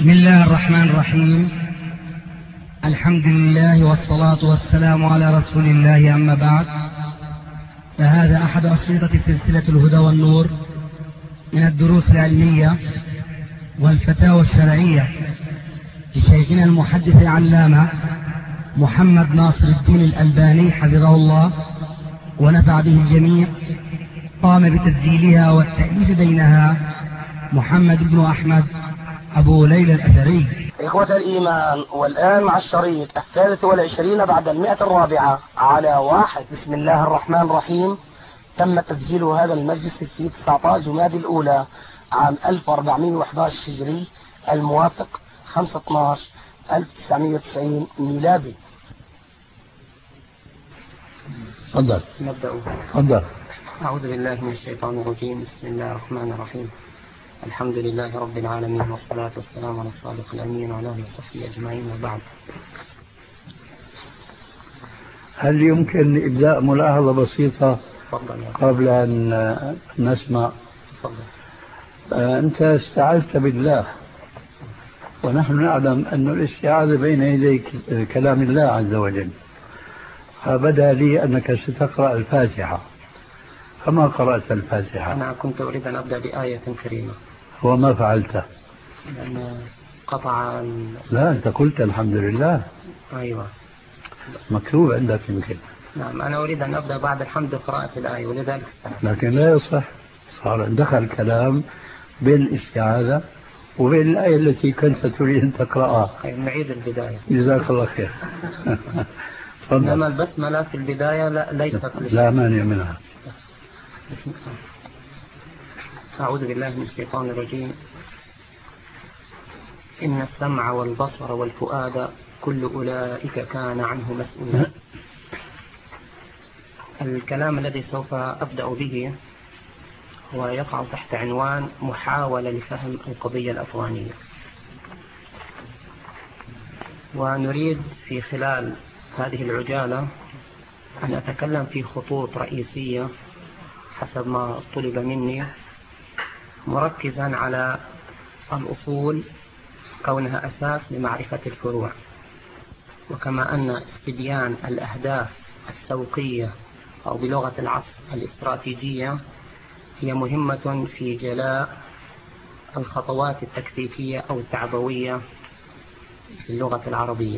بسم الله الرحمن الرحيم. الحمد لله والصلاة والسلام على رسول الله، أما بعد، فهذا أحد أشرطة سلسلة الهدى والنور من الدروس العلمية والفتاوى الشرعية لشيخنا المحدث العلامة محمد ناصر الدين الألباني حفظه الله ونفع به الجميع. قام بتسجيلها والتأليف بينها محمد بن أحمد أبو ليلى الأثري. إخوة الإيمان، والآن مع الشريط 23 بعد 104 على 1. بسم الله الرحمن الرحيم. تم تسجيل هذا المجلس في 19 جمادى الأولى عام 1411 هجري، الموافق 5/12/1990 ميلادي. تفضل. نبدأ. تفضل. أعوذ بالله من الشيطان الرجيم. بسم الله الرحمن الرحيم. الحمد لله رب العالمين، والصلاة والسلام على الصادق الأمين وعلى آله وصحبه أجمعين، وبعد. هل يمكن إبداء ملاحظة بسيطة قبل أن نسمع؟ تفضل. أنت استعذت بالله، ونحن نعلم أن الاستعاذة بين يدي كلام الله عز وجل، فبدا لي أنك ستقرأ الفاتحة، فما قرأت الفاتحة. أنا كنت أريد أن أبدأ بآية كريمة وما فعلت؟ لأن قطع لا، أنت قلت الحمد لله. أيوة، مكتوب عندك يمكن. نعم، أنا أريد أن أبدأ بعد الحمد بقراءة الآية، ولذلك استعذت. لكن لا يصح، صار دخل كلام بين الاستعاذة وبين الآية التي كنت تريد أن تقرأها. نعيد البداية. جزاك الله خير. إنما البسملة في البداية ليست لا مانع منها. أعوذ بالله من الشيطان الرجيم. إن السمع والبصر والفؤاد كل أولئك كان عنه مسؤولا. الكلام الذي سوف أبدأ به هو يقع تحت عنوان محاولة لفهم القضية الأفغانية، ونريد في خلال هذه العجالة أن أتكلم في خطوط رئيسية حسب ما طلب مني، مركزا على الأصول كونها أساس لمعرفة الفروع، وكما أن استبيان الأهداف السوقية أو بلغة العصر الاستراتيجية هي مهمة في جلاء الخطوات التكتيكية أو التعبوية في اللغة العربية.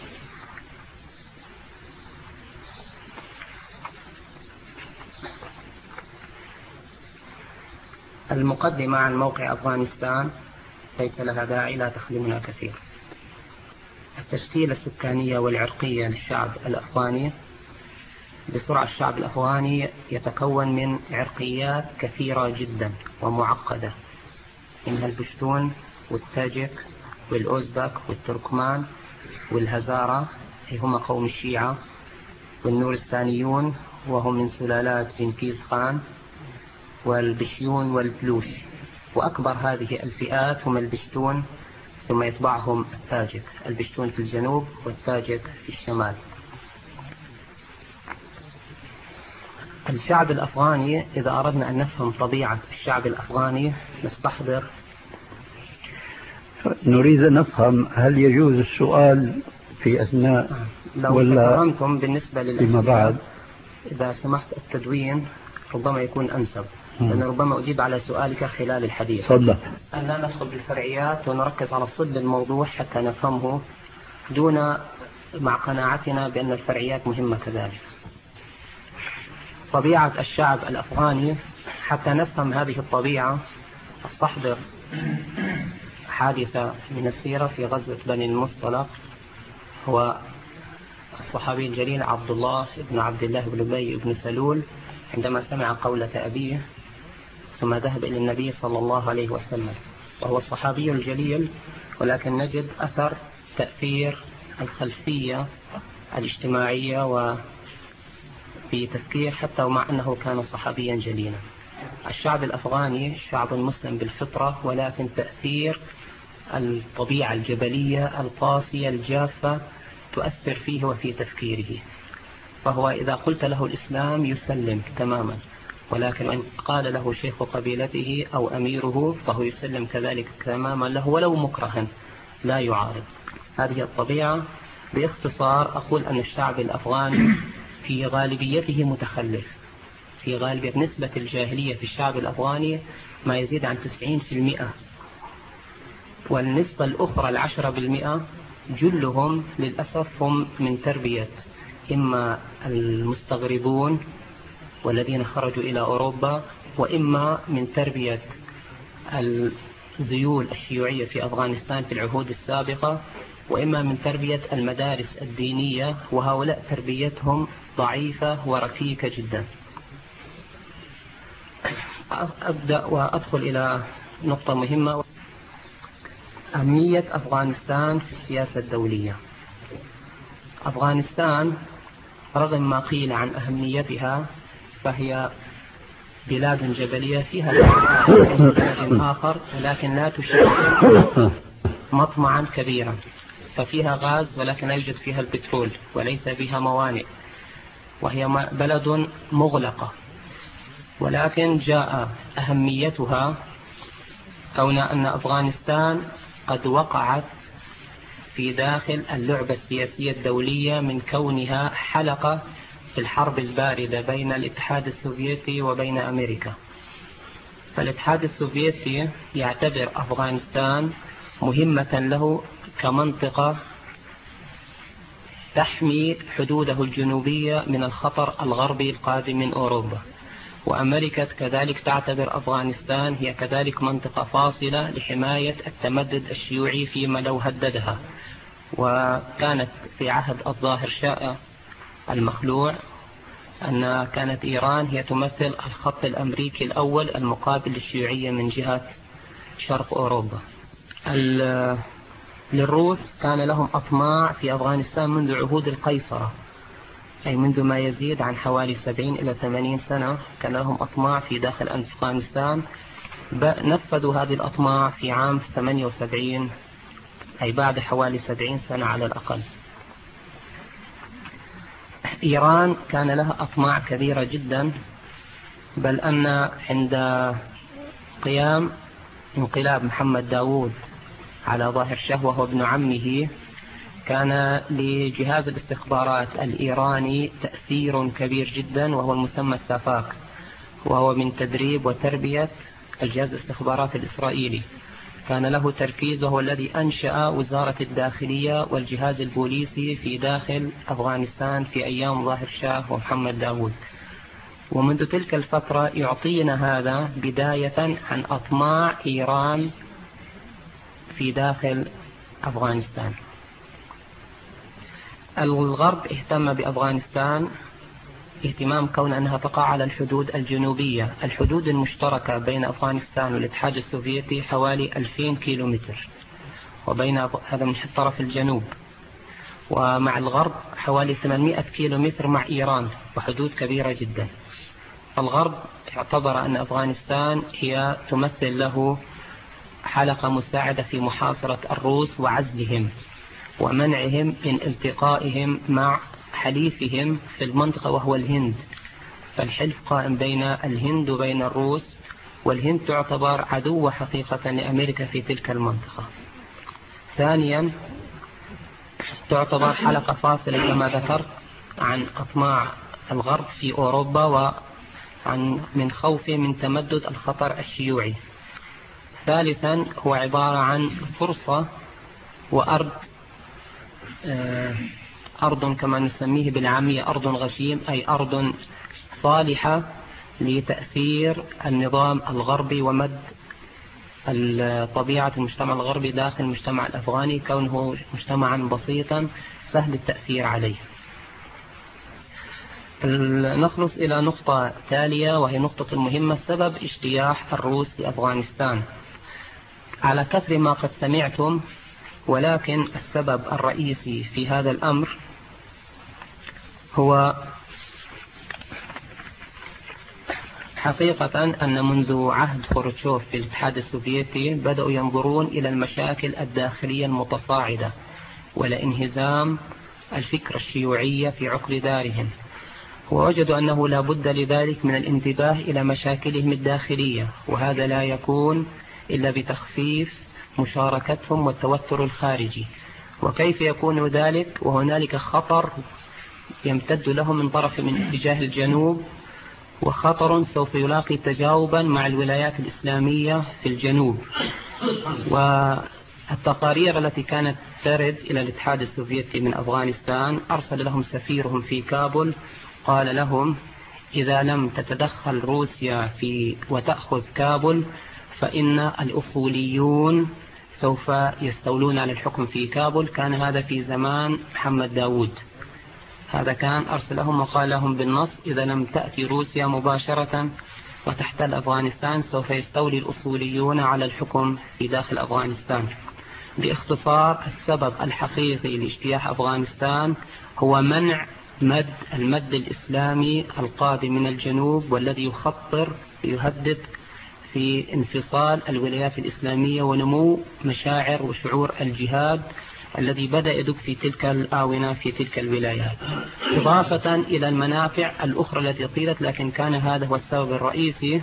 المقدمة عن موقع أفغانستان ليس لها داعي، لا تخدمنا كثير. التشكيلة السكانية والعرقية للشعب الأفغاني بسرعة. الشعب الأفغاني يتكون من عرقيات كثيرة جدا ومعقدة، منها البشتون والتاجك والأوزبك والتركمان والهزارة، هم قوم الشيعة، والنورستانيون وهم من سلالات جنكيز خان، والبشيون والبلوش. وأكبر هذه الفئات هم البشتون، ثم يتبعهم التاجك. البشتون في الجنوب والتاجك في الشمال. الشعب الأفغاني، إذا أردنا أن نفهم طبيعة الشعب الأفغاني نستحضر. نريد أن نفهم هل يجوز السؤال في أثناء لو تفهمتم بالنسبة فيما بعد. إذا سمحت التدوين ربما يكون أنسب، لأن ربما أجيب على سؤالك خلال الحديث. تفضل. أن لا ندخل بالفرعيات ونركز على صلب الموضوع حتى نفهمه، دون مع قناعتنا بأن الفرعيات مهمة كذلك. طبيعة الشعب الأفغاني، حتى نفهم هذه الطبيعة استحضر حادثة من السيرة في غزوة بني المصطلق. هو الصحابي الجليل عبد الله بن عبد الله بن أبي بن سلول، عندما سمع قولة أبيه ثم ذهب إلى النبي صلى الله عليه وسلم، وهو الصحابي الجليل، ولكن نجد أثر تأثير الخلفية الاجتماعية وفي تفكير حتى ومع أنه كان صحابيا جليلا. الشعب الأفغاني شعب مسلم بالفطرة، ولكن تأثير الطبيعة الجبلية القاسية الجافة تؤثر فيه وفي تفكيره، فهو إذا قلت له الإسلام يسلم تماما، ولكن إن قال له شيخ قبيلته أو أميره فهو يسلم كذلك تماما له ولو مكرها، لا يعارض. هذه الطبيعة. باختصار أقول أن الشعب الأفغاني في غالبيته متخلف، في غالبية نسبة الجاهلية في الشعب الأفغاني ما يزيد عن 90%، والنسبة الأخرى 10% جلهم للأسف هم من تربية إما المستغربون والذين خرجوا إلى أوروبا، وإما من تربية الزيول الشيوعية في أفغانستان في العهود السابقة، وإما من تربية المدارس الدينية، وهؤلاء تربيتهم ضعيفة وركيكة جدا. أبدأ وأدخل إلى نقطة مهمة: أهمية أفغانستان في السياسة الدولية. أفغانستان رغم ما قيل عن أهميتها فهي بلاد جبلية فيها بلاد آخر، ولكن لا تشكل مطمعا كبيرا، ففيها غاز ولكن لا يوجد فيها البترول وليس بها موانئ، وهي بلد مغلقة. ولكن جاء أهميتها كون أن أفغانستان قد وقعت في داخل اللعبة السياسية الدولية من كونها حلقة في الحرب الباردة بين الاتحاد السوفيتي وبين أمريكا. فالاتحاد السوفيتي يعتبر أفغانستان مهمة له كمنطقة تحمي حدوده الجنوبية من الخطر الغربي القادم من أوروبا، وأمريكا كذلك تعتبر أفغانستان هي كذلك منطقة فاصلة لحماية التمدد الشيوعي فيما لو هددها. وكانت في عهد الظاهر شاه المخلوع أن كانت إيران هي تمثل الخط الأمريكي الأول المقابل للشيوعية من جهة شرق أوروبا. للروس كان لهم أطماع في أفغانستان منذ عهود القيصرة، أي منذ ما يزيد عن حوالي 70 إلى 80 سنة كان لهم أطماع في داخل أفغانستان. نفذوا هذه الأطماع في عام 78، أي بعد حوالي 70 سنة على الأقل. إيران كان لها أطماع كبيرة جدا، بل أن عند قيام انقلاب محمد داوود على ظاهر شاه وهو ابن عمه كان لجهاز الاستخبارات الإيراني تأثير كبير جدا، وهو المسمى السافاك، وهو من تدريب وتربية الجهاز الاستخبارات الإسرائيلي. كان له تركيز، وهو الذي أنشأ وزارة الداخلية والجهاز البوليسي في داخل أفغانستان في أيام ظاهر شاه ومحمد داوود. ومنذ تلك الفترة يعطينا هذا بداية عن أطماع إيران في داخل أفغانستان. الغرب اهتم بأفغانستان اهتمام كون أنها تقع على الحدود الجنوبية. الحدود المشتركة بين أفغانستان والاتحاد السوفيتي حوالي 2000 كيلومتر، وبين هذا من طرف الجنوب، ومع الغرب حوالي 800 كيلومتر مع إيران، وحدود كبيرة جدا. الغرب اعتبر أن أفغانستان هي تمثل له حلقة مساعدة في محاصرة الروس وعزلهم ومنعهم من التقائهم مع حليفهم في المنطقة وهو الهند. فالحلف قائم بين الهند وبين الروس، والهند تعتبر عدو حقيقة لأمريكا في تلك المنطقة. ثانيا تعتبر حلقة فاصلة كما ذكرت عن أطماع الغرب في أوروبا وعن من خوفه من تمدد الخطر الشيوعي. ثالثا هو عبارة عن فرصة وأرض أرض كما نسميه بالعامية أرض غشيم، أي أرض صالحة لتأثير النظام الغربي ومد طبيعة المجتمع الغربي داخل المجتمع الأفغاني، كونه مجتمعا بسيطا سهل التأثير عليه. نخلص إلى نقطة تالية وهي نقطة المهمة: سبب اجتياح الروس لأفغانستان. على كثر ما قد سمعتم، ولكن السبب الرئيسي في هذا الأمر هو حقيقة أن منذ عهد خروتشوف في الاتحاد السوفيتي بدأوا ينظرون إلى المشاكل الداخلية المتصاعدة ولانهزام الفكرة الشيوعية في عقر دارهم، ووجدوا أنه لا بد لذلك من الانتباه إلى مشاكلهم الداخلية، وهذا لا يكون إلا بتخفيف مشاركتهم والتوتر الخارجي. وكيف يكون ذلك وهنالك خطر يمتد لهم من طرف من اتجاه الجنوب، وخطر سوف يلاقي تجاوبا مع الولايات الإسلامية في الجنوب. والتقارير التي كانت ترد إلى الاتحاد السوفيتي من أفغانستان أرسل لهم سفيرهم في كابول، قال لهم إذا لم تتدخل روسيا وتأخذ كابول فإن الأصوليون سوف يستولون على الحكم في كابول. كان هذا في زمان محمد داود. هذا كان أرسلهم وقال لهم بالنص إذا لم تأتي روسيا مباشرة وتحتل أفغانستان سوف يستولي الأصوليون على الحكم في داخل أفغانستان. باختصار السبب الحقيقي لاجتياح أفغانستان هو منع المد الإسلامي القادم من الجنوب، والذي يهدد في انفصال الولايات الإسلامية ونمو مشاعر وشعور الجهاد الذي بدأ يدب في تلك الآونة في تلك الولايات، إضافة إلى المنافع الأخرى التي قيلت، لكن كان هذا هو السبب الرئيسي.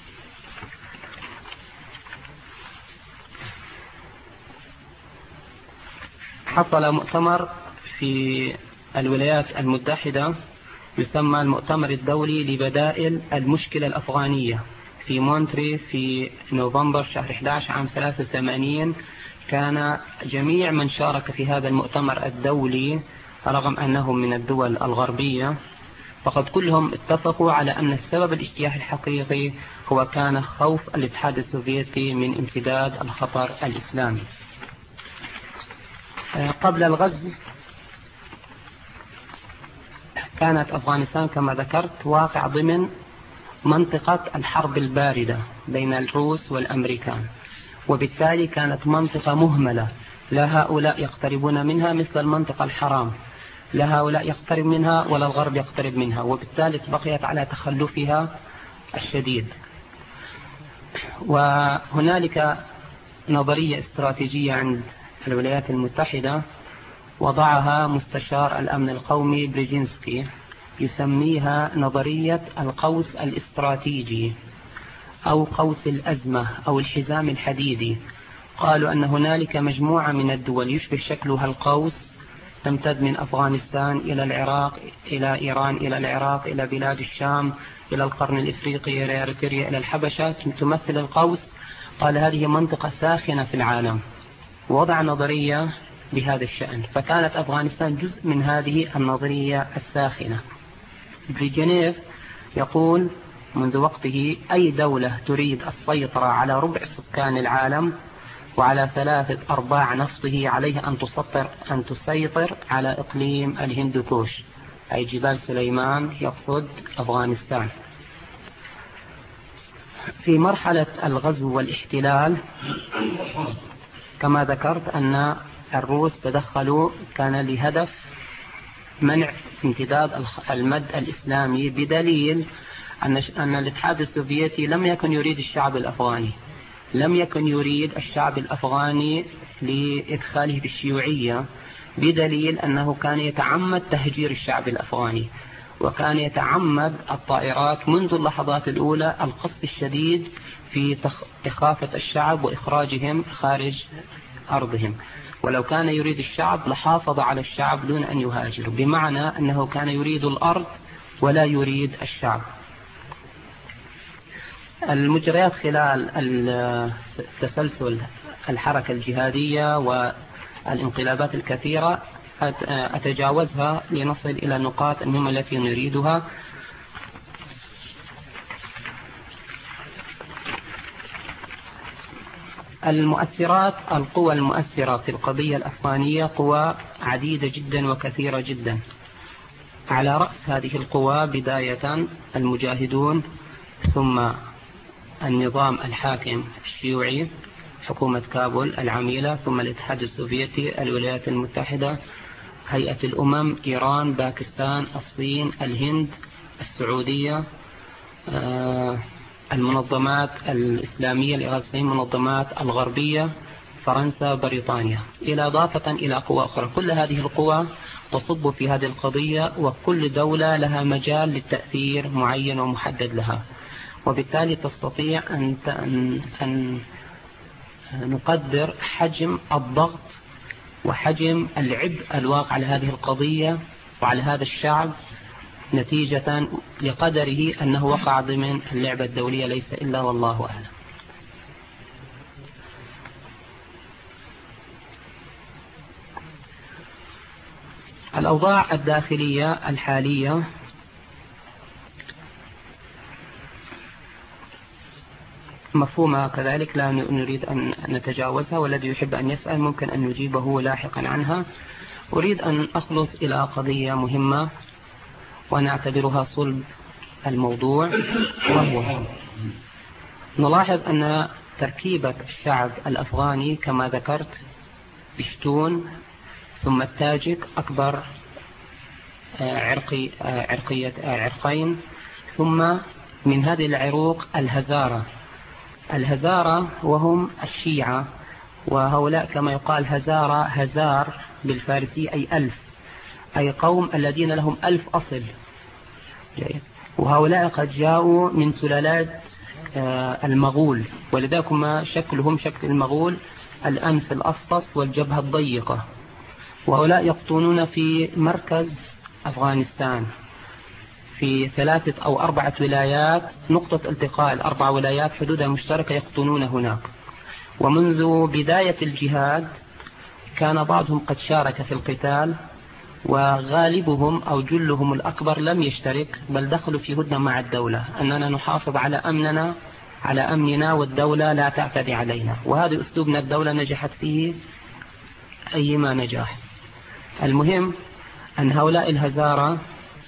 حصل مؤتمر في الولايات المتحدة يسمى المؤتمر الدولي لبدائل المشكلة الأفغانية في مونتري في نوفمبر شهر 11 عام 83. كان جميع من شارك في هذا المؤتمر الدولي رغم أنهم من الدول الغربية فقد كلهم اتفقوا على أن السبب الاجتياح الحقيقي هو كان خوف الاتحاد السوفيتي من امتداد الخطر الإسلامي. قبل الغزو كانت أفغانستان كما ذكرت واقع ضمن منطقة الحرب الباردة بين الروس والأمريكان، وبالتالي كانت منطقة مهملة، لا هؤلاء يقتربون منها مثل المنطقة الحرام، لا هؤلاء يقترب منها ولا الغرب يقترب منها، وبالتالي بقيت على تخلفها الشديد. وهنالك نظرية استراتيجية عند الولايات المتحدة وضعها مستشار الأمن القومي بريجينسكي، يسميها نظرية القوس الاستراتيجي أو قوس الأزمة أو الحزام الحديدي. قالوا أن هنالك مجموعة من الدول يشبه شكلها القوس تمتد من أفغانستان إلى العراق إلى إيران إلى العراق إلى بلاد الشام إلى القرن الإفريقي إلى إريتريا إلى الحبشة، تمثل القوس. قال هذه منطقة ساخنة في العالم، ووضع نظرية بهذا الشأن، فكانت أفغانستان جزء من هذه النظرية الساخنة. بريجنيف يقول منذ وقته أي دولة تريد السيطرة على ربع سكان العالم وعلى 3/4 نفطه عليها أن تسيطر على إقليم الهندوكوش أي جبال سليمان، يقصد أفغانستان. في مرحلة الغزو والاحتلال كما ذكرت أن الروس تدخلوا، كان لهدف منع امتداد المد الإسلامي، بدليل أن الاتحاد السوفيتي لم يكن يريد الشعب الأفغاني، لم يكن يريد الشعب الأفغاني لإدخاله بالشيوعية، بدليل أنه كان يتعمد تهجير الشعب الأفغاني، وكان يتعمد الطائرات منذ اللحظات الأولى القصف الشديد في إخافة الشعب وإخراجهم خارج أرضهم. ولو كان يريد الشعب لحافظ على الشعب دون أن يهاجر، بمعنى أنه كان يريد الأرض ولا يريد الشعب. المجريات خلال تسلسل الحركة الجهادية والانقلابات الكثيرة أتجاوزها لنصل إلى النقاط المهمة التي نريدها. المؤثرات، القوى المؤثرة في القضية الأفغانية قوى عديدة جدا وكثيرة جدا. على رأس هذه القوى بداية المجاهدون، ثم النظام الحاكم الشيوعي حكومة كابول العميلة، ثم الاتحاد السوفيتي، الولايات المتحدة، هيئة الأمم، إيران، باكستان، الصين، الهند، السعودية، المنظمات الإسلامية الإغاثية، المنظمات الغربية، فرنسا، بريطانيا، إضافة إلى قوى أخرى. كل هذه القوى تصب في هذه القضية، وكل دولة لها مجال للتأثير معين ومحدد لها، وبالتالي تستطيع أن نقدر حجم الضغط وحجم العبء الواقع على هذه القضية وعلى هذا الشعب نتيجة لقدره أنه وقع ضمن اللعبة الدولية ليس إلا والله أعلم. الأوضاع الداخلية الحالية مفهومة كذلك لا نريد أن نتجاوزها، والذي يحب أن يسأل ممكن أن نجيبه لاحقا عنها. أريد أن أخلص إلى قضية مهمة ونعتبرها صلب الموضوع، وهو نلاحظ أن تركيبة الشعب الأفغاني كما ذكرت بشتون ثم التاجك أكبر عرقين، ثم من هذه العروق الهزارة وهم الشيعة، وهؤلاء كما يقال هزار بالفارسي أي 1000، أي قوم الذين لهم 1000 أصل. وهؤلاء قد جاءوا من سلالات المغول، ولذلك ما شكلهم شكل المغول، الأنف الأفطس والجبهة الضيقة. وهؤلاء يقطنون في مركز أفغانستان في 3 أو 4 ولايات، نقطة التقاء ال4 ولايات حدودها مشتركة يقطنون هناك. ومنذ بداية الجهاد كان بعضهم قد شارك في القتال، وغالبهم أو جلهم الأكبر لم يشترك، بل دخلوا في هدنة مع الدولة أننا نحافظ على أمننا والدولة لا تعتدي علينا. وهذا أسلوبنا الدولة نجحت فيه أيما نجاح. المهم أن هؤلاء الهزارة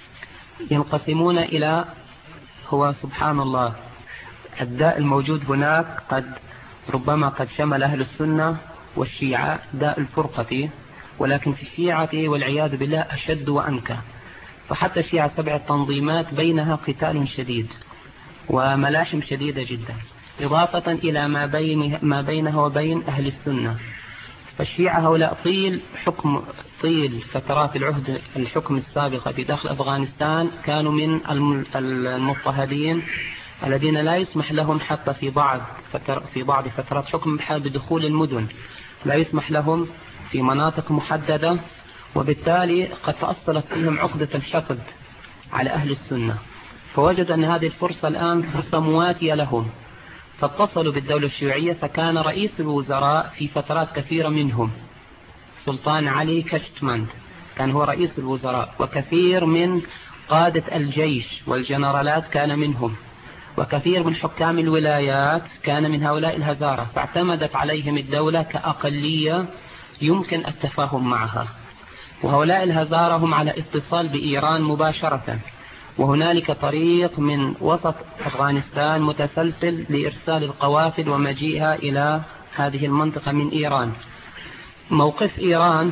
ينقسمون إلى، هو سبحان الله الداء الموجود هناك ربما قد شمل أهل السنة والشيعة، داء الفرقة، ولكن في الشيعة والعياذ بالله أشد وأنكى. فحتى الشيعة 7 تنظيمات بينها قتال شديد وملاحم شديدة جدا، إضافة إلى ما بينها وبين أهل السنة. فالشيعة هؤلاء طيل فترات الحكم السابقة في داخل أفغانستان كانوا من المضطهدين الذين لا يسمح لهم حتى في بعض فترات حكم بدخول المدن، لا يسمح لهم في مناطق محددة، وبالتالي قد تأصلت فيهم عقدة الحقد على أهل السنة. فوجد أن هذه الفرصة الآن فرصة مواتية لهم، فاتصلوا بالدولة الشيوعية. فكان رئيس الوزراء في فترات كثيرة منهم سلطان علي كشتمند، كان هو رئيس الوزراء، وكثير من قادة الجيش والجنرالات كان منهم، وكثير من حكام الولايات كان من هؤلاء الهزارة. فاعتمدت عليهم الدولة كأقلية يمكن التفاهم معها. وهؤلاء الهزارة هم على اتصال بإيران مباشرة، وهنالك طريق من وسط أفغانستان متسلسل لإرسال القوافل ومجيئها إلى هذه المنطقة من إيران. موقف إيران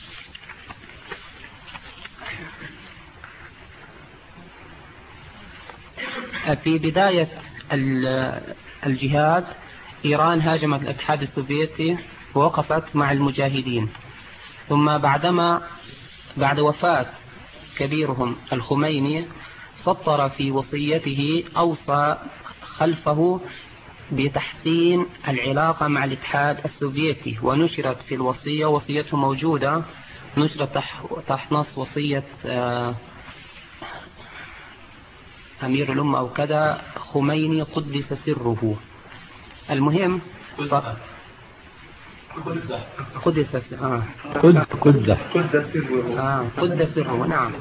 في بداية الجهاد، إيران هاجمت الاتحاد السوفيتي ووقفت مع المجاهدين. ثم بعد وفاة كبيرهم الخميني سطر في وصيته، أوصى خلفه بتحسين العلاقة مع الاتحاد السوفيتي، ونشرت في الوصية، وصيته موجودة، نشرت تحت نص وصية أمير الأمة أو كذا خميني قدس سره. المهم قدس سره نعم.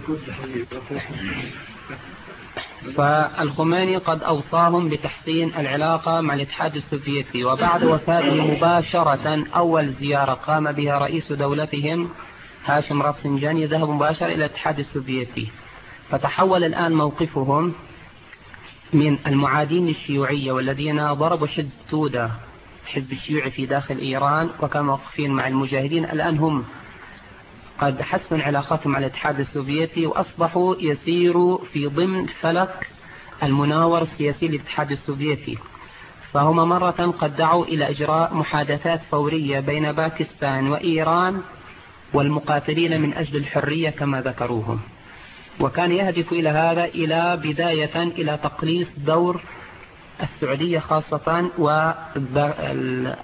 فالخميني قد أوصاهم بتحسين العلاقة مع الاتحاد السوفيتي. وبعد وفاته مباشرة أول زيارة قام بها رئيس دولتهم هاشم رفسنجاني ذهب مباشرة إلى الاتحاد السوفيتي. فتحول الآن موقفهم من المعادين للشيوعية والذين ضربوا حزب تودا، حزب الشيوعي في داخل إيران، وكانوا واقفين مع المجاهدين، الآن هم قد حسنوا علاقاتهم مع الاتحاد السوفيتي وأصبحوا يسيروا في ضمن فلك المناور السياسي للاتحاد السوفيتي. فهم مرة قد دعوا إلى إجراء محادثات فورية بين باكستان وإيران والمقاتلين من أجل الحرية كما ذكروهم. وكان يهدف إلى هذا إلى بداية إلى تقليص دور السعودية خاصة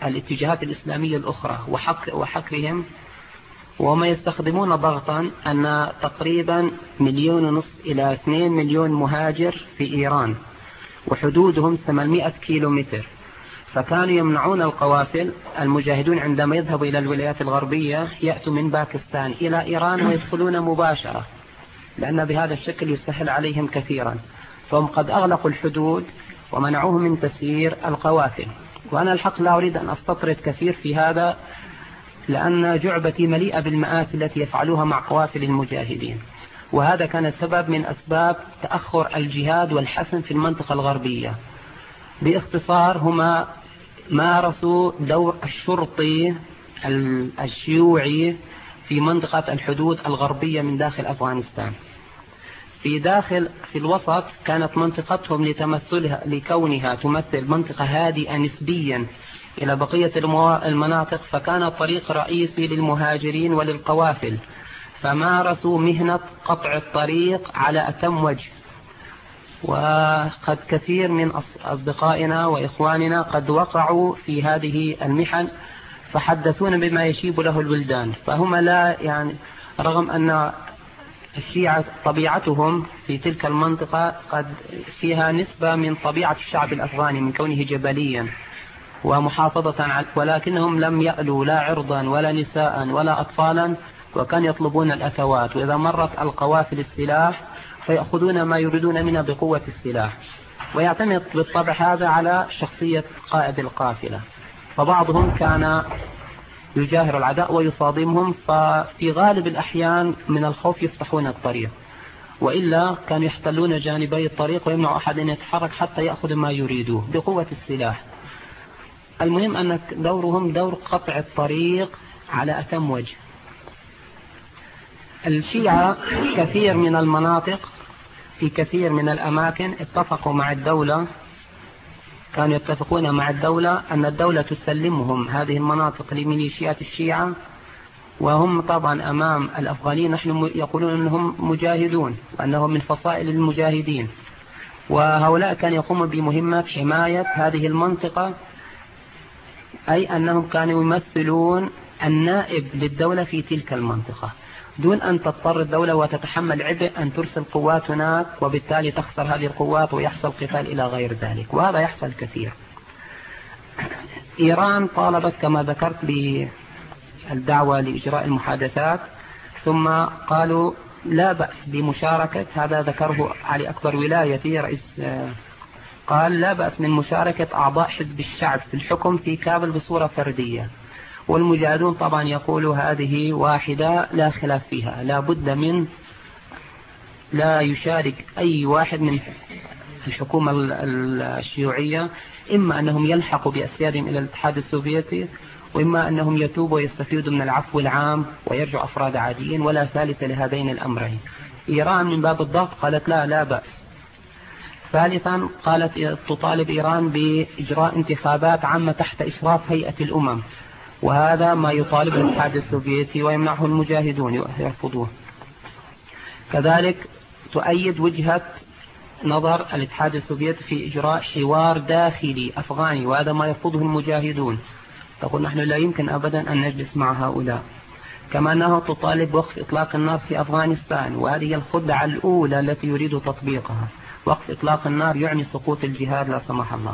الاتجاهات الإسلامية الأخرى وحكرهم، وما يستخدمون ضغطا أن تقريبا 1.5 مليون إلى 2 مليون مهاجر في إيران، وحدودهم 800 كيلومتر، فكانوا يمنعون القوافل. المجاهدون عندما يذهبوا إلى الولايات الغربية يأتوا من باكستان إلى إيران ويدخلون مباشرة، لأن بهذا الشكل يسهل عليهم كثيرا، فهم قد أغلقوا الحدود ومنعوه من تسيير القوافل. وأنا الحق لا أريد أن أستطرد كثير في هذا، لأن جعبتي مليئة بالمآسي التي يفعلوها مع قوافل المجاهدين، وهذا كان سبب من أسباب تأخر الجهاد والحسم في المنطقة الغربية. باختصار، هما مارسوا دور الشرطي الشيوعي في منطقة الحدود الغربية من داخل أفغانستان. في الوسط كانت منطقتهم لكونها تمثل منطقة هادئة نسبيا إلى بقية المناطق، فكان طريق رئيسي للمهاجرين وللقوافل، فمارسوا مهنة قطع الطريق على أتم وجه. وقد كثير من أصدقائنا وإخواننا قد وقعوا في هذه المحن، فحدثونا بما يشيب له الولدان. فهم لا يعني، رغم أن الشيعة طبيعتهم في تلك المنطقة قد فيها نسبة من طبيعة الشعب الأفغاني من كونه جبليا ومحافظة، ولكنهم لم يألوا لا عرضا ولا نساء ولا أطفالا، وكان يطلبون الأثوات، وإذا مرت القوافل السلاح فيأخذون ما يريدون منها بقوة السلاح. ويعتمد بالطبع هذا على شخصية قائد القافلة، فبعضهم كان يجاهر العداء ويصادمهم، ففي غالب الأحيان من الخوف يفتحون الطريق، وإلا كانوا يحتلون جانبي الطريق ويمنع أحد أن يتحرك حتى يأخذ ما يريدوه بقوة السلاح. المهم أن دورهم دور قطع الطريق على أتم وجه. الشيعة كثير من المناطق في كثير من الأماكن اتفقوا مع الدولة، كانوا يتفقون مع الدولة أن الدولة تسلمهم هذه المناطق لميليشيات الشيعة، وهم طبعا أمام الأفغانيين نحن يقولون أنهم مجاهدون وأنهم من فصائل المجاهدين، وهؤلاء كانوا يقومون بمهمة حماية هذه المنطقة، أي أنهم كانوا يمثلون النائب للدولة في تلك المنطقة، دون أن تضطر الدولة وتتحمل عبء أن ترسل قوات هناك، وبالتالي تخسر هذه القوات ويحصل قتال إلى غير ذلك، وهذا يحصل كثير. إيران طالبت كما ذكرت بالدعوة لإجراء المحادثات، ثم قالوا لا بأس بمشاركة، هذا ذكره علي أكبر ولايتي رئيس، قال لا بأس من مشاركة أعضاء حزب الشعب في الحكم في كابل بصورة فردية. والمجاهدون طبعا يقولوا هذه واحدة لا خلاف فيها، لا بد من لا يشارك أي واحد من الحكومة الشيوعية، إما أنهم يلحقوا بأسيادهم إلى الاتحاد السوفيتي، وإما أنهم يتوبوا ويستفيدوا من العفو العام ويرجعوا أفراد عاديين، ولا ثالث لهذين الأمرين. إيران من باب الضغط قالت لا بأس. ثالثا قالت تطالب إيران بإجراء انتخابات عامة تحت إشراف هيئة الأمم، وهذا ما يطالب الاتحاد السوفيتي ويمنعه المجاهدون يرفضوه. كذلك تؤيد وجهة نظر الاتحاد السوفيتي في إجراء حوار داخلي أفغاني، وهذا ما يرفضه المجاهدون، تقول نحن لا يمكن أبدا أن نجلس مع هؤلاء. كما أنها تطالب وقف إطلاق النار في أفغانستان، وهذه الخدعة الأولى التي يريد تطبيقها، وقف إطلاق النار يعني سقوط الجهاد لا سمح الله.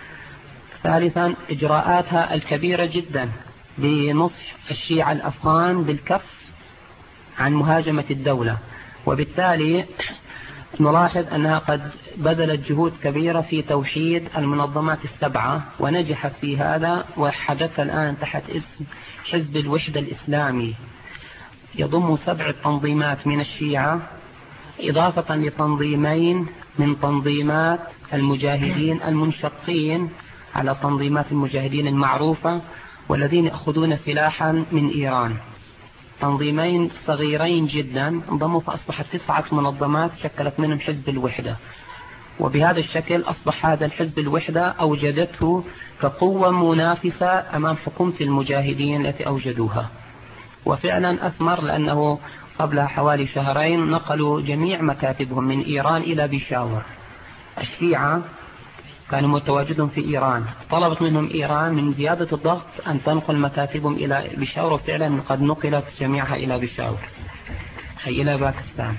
ثالثا إجراءاتها الكبيرة جدا بنصح الشيعة الأفغان بالكف عن مهاجمة الدولة، وبالتالي نلاحظ أنها قد بذلت جهود كبيرة في توحيد المنظمات السبعة ونجحت في هذا، وحدث الآن تحت اسم حزب الوحدة الإسلامي، يضم 7 تنظيمات من الشيعة إضافة لتنظيمين من تنظيمات المجاهدين المنشقين على تنظيمات المجاهدين المعروفة والذين يأخذون سلاحا من إيران. تنظيمين صغيرين جدا انضموا فأصبحت 9 منظمات شكلت منهم حزب الوحدة، وبهذا الشكل أصبح هذا الحزب الوحدة أوجدته كقوة منافسة أمام حكومة المجاهدين التي أوجدوها، وفعلا أثمر، لأنه قبل حوالي 2 شهرين نقلوا جميع مكاتبهم من إيران إلى بيشاور. الشيعة كانوا متواجدون في إيران. طلبت منهم إيران من زيادة الضغط أن تنقل مكاتبهم إلى بيشاور، وفعلا قد نقلت جميعها إلى بيشاور أي إلى باكستان.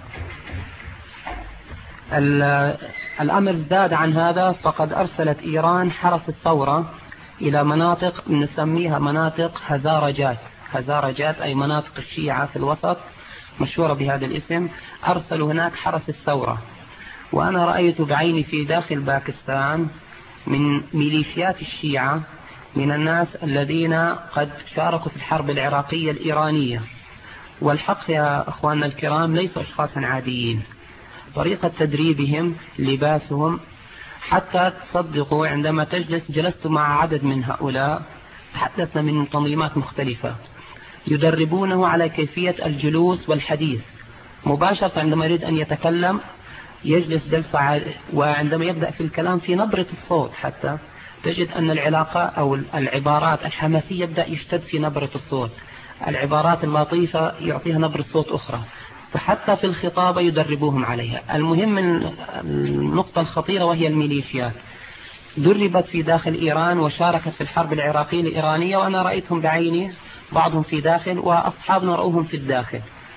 الأمر زاد عن هذا، فقد أرسلت إيران حرس الثورة إلى مناطق نسميها مناطق هزارجات أي مناطق الشيعة في الوسط مشهورة بهذا الاسم. أرسلوا هناك حرس الثورة، وأنا رأيت بعيني في داخل باكستان من ميليشيات الشيعة من الناس الذين قد شاركوا في الحرب العراقية الإيرانية. والحق يا أخواننا الكرام ليسوا أشخاصا عاديين، طريقة تدريبهم، لباسهم، حتى تصدقوا عندما جلست مع عدد من هؤلاء تحدثنا من تنظيمات مختلفة يدربونه على كيفية الجلوس والحديث مباشرة. عندما يريد أن يتكلم يجلس جلسة، وعندما يبدأ في الكلام في نبرة الصوت حتى تجد أن العلاقة أو العبارات الحماسية يبدأ يشتد في نبرة الصوت، العبارات اللطيفة يعطيها نبرة صوت أخرى، فحتى في الخطابة يدربوهم عليها. المهم النقطة الخطيرة وهي الميليشيات دربت في داخل إيران وشاركت في الحرب العراقية الإيرانية، وأنا رأيتهم بعيني، بعضهم في داخل وأصحابنا رأوهم في الداخل.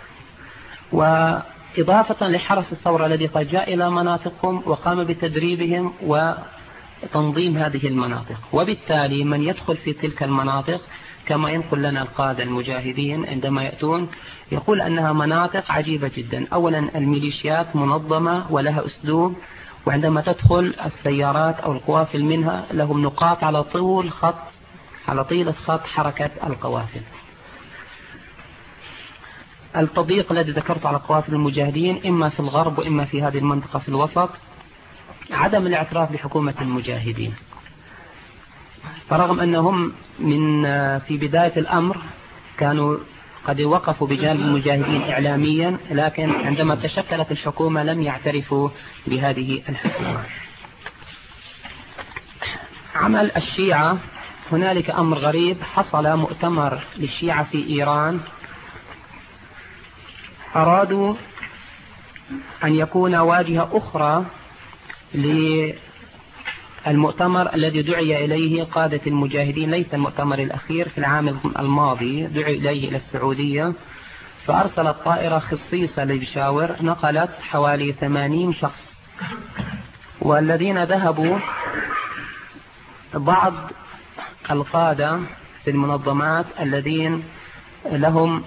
وإضافة لحرس الثورة الذي قد جاء إلى مناطقهم وقام بتدريبهم وتنظيم هذه المناطق، وبالتالي من يدخل في تلك المناطق كما ينقل لنا القادة المجاهدين عندما يأتون يقول أنها مناطق عجيبة جدا. أولا الميليشيات منظمة ولها أسلوب، وعندما تدخل السيارات أو القوافل منها لهم نقاط على طيلة خط حركة القوافل. التضييق الذي ذكرت على قوافل المجاهدين إما في الغرب وإما في هذه المنطقة في الوسط، عدم الاعتراف بحكومة المجاهدين، فرغم أنهم في بداية الأمر كانوا قد وقفوا بجانب المجاهدين إعلاميا، لكن عندما تشكلت الحكومة لم يعترفوا بهذه الحكومة. عمل الشيعة، هنالك أمر غريب حصل، مؤتمر للشيعة في إيران أرادوا أن يكون واجهة أخرى للمؤتمر الذي دعي إليه قادة المجاهدين، ليس المؤتمر الأخير في العام الماضي، دعي إليه إلى السعودية، فأرسلت طائرة خصيصة لبيشاور نقلت حوالي 80 شخص، والذين ذهبوا بعض القادة في المنظمات الذين لهم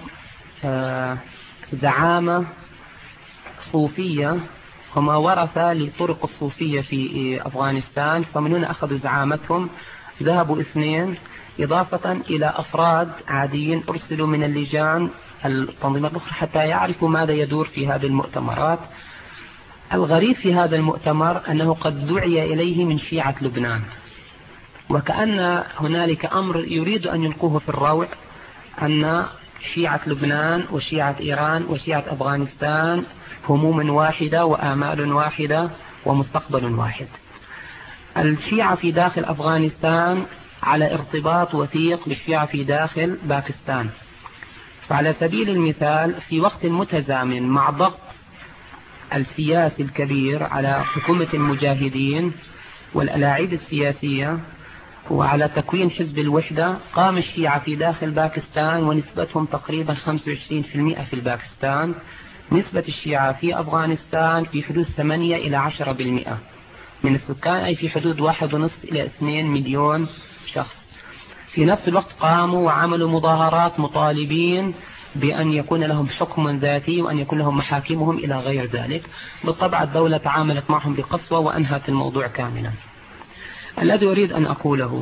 زعامة صوفية، هم ورثة لطرق الصوفية في أفغانستان، فمن هنا أخذوا زعامتهم. ذهبوا 2 إضافة إلى أفراد عاديين أرسلوا من اللجان التنظيمات الأخرى حتى يعرفوا ماذا يدور في هذه المؤتمرات. الغريب في هذا المؤتمر أنه قد دعي إليه من شيعة لبنان، وكأن هنالك أمر يريد أن يلقوه في الروع، أن شيعة لبنان وشيعة إيران وشيعة أفغانستان هموم واحدة وآمال واحدة ومستقبل واحد. الشيعة في داخل أفغانستان على ارتباط وثيق بالشيعة في داخل باكستان، فعلى سبيل المثال في وقت متزامن مع ضغط السياسي الكبير على حكومة المجاهدين والألاعيب السياسية وعلى تكوين حزب الوحدة، قام الشيعة في داخل باكستان ونسبتهم تقريبا 25% في باكستان، نسبة الشيعة في أفغانستان في حدود 8 إلى 10% من السكان، أي في حدود 1.5 إلى 2 مليون شخص. في نفس الوقت قاموا وعملوا مظاهرات مطالبين بأن يكون لهم حكم ذاتي وأن يكون لهم محاكمهم إلى غير ذلك. بالطبع الدولة تعاملت معهم بقسوة وأنهت الموضوع كاملا. الذي أريد أن أقوله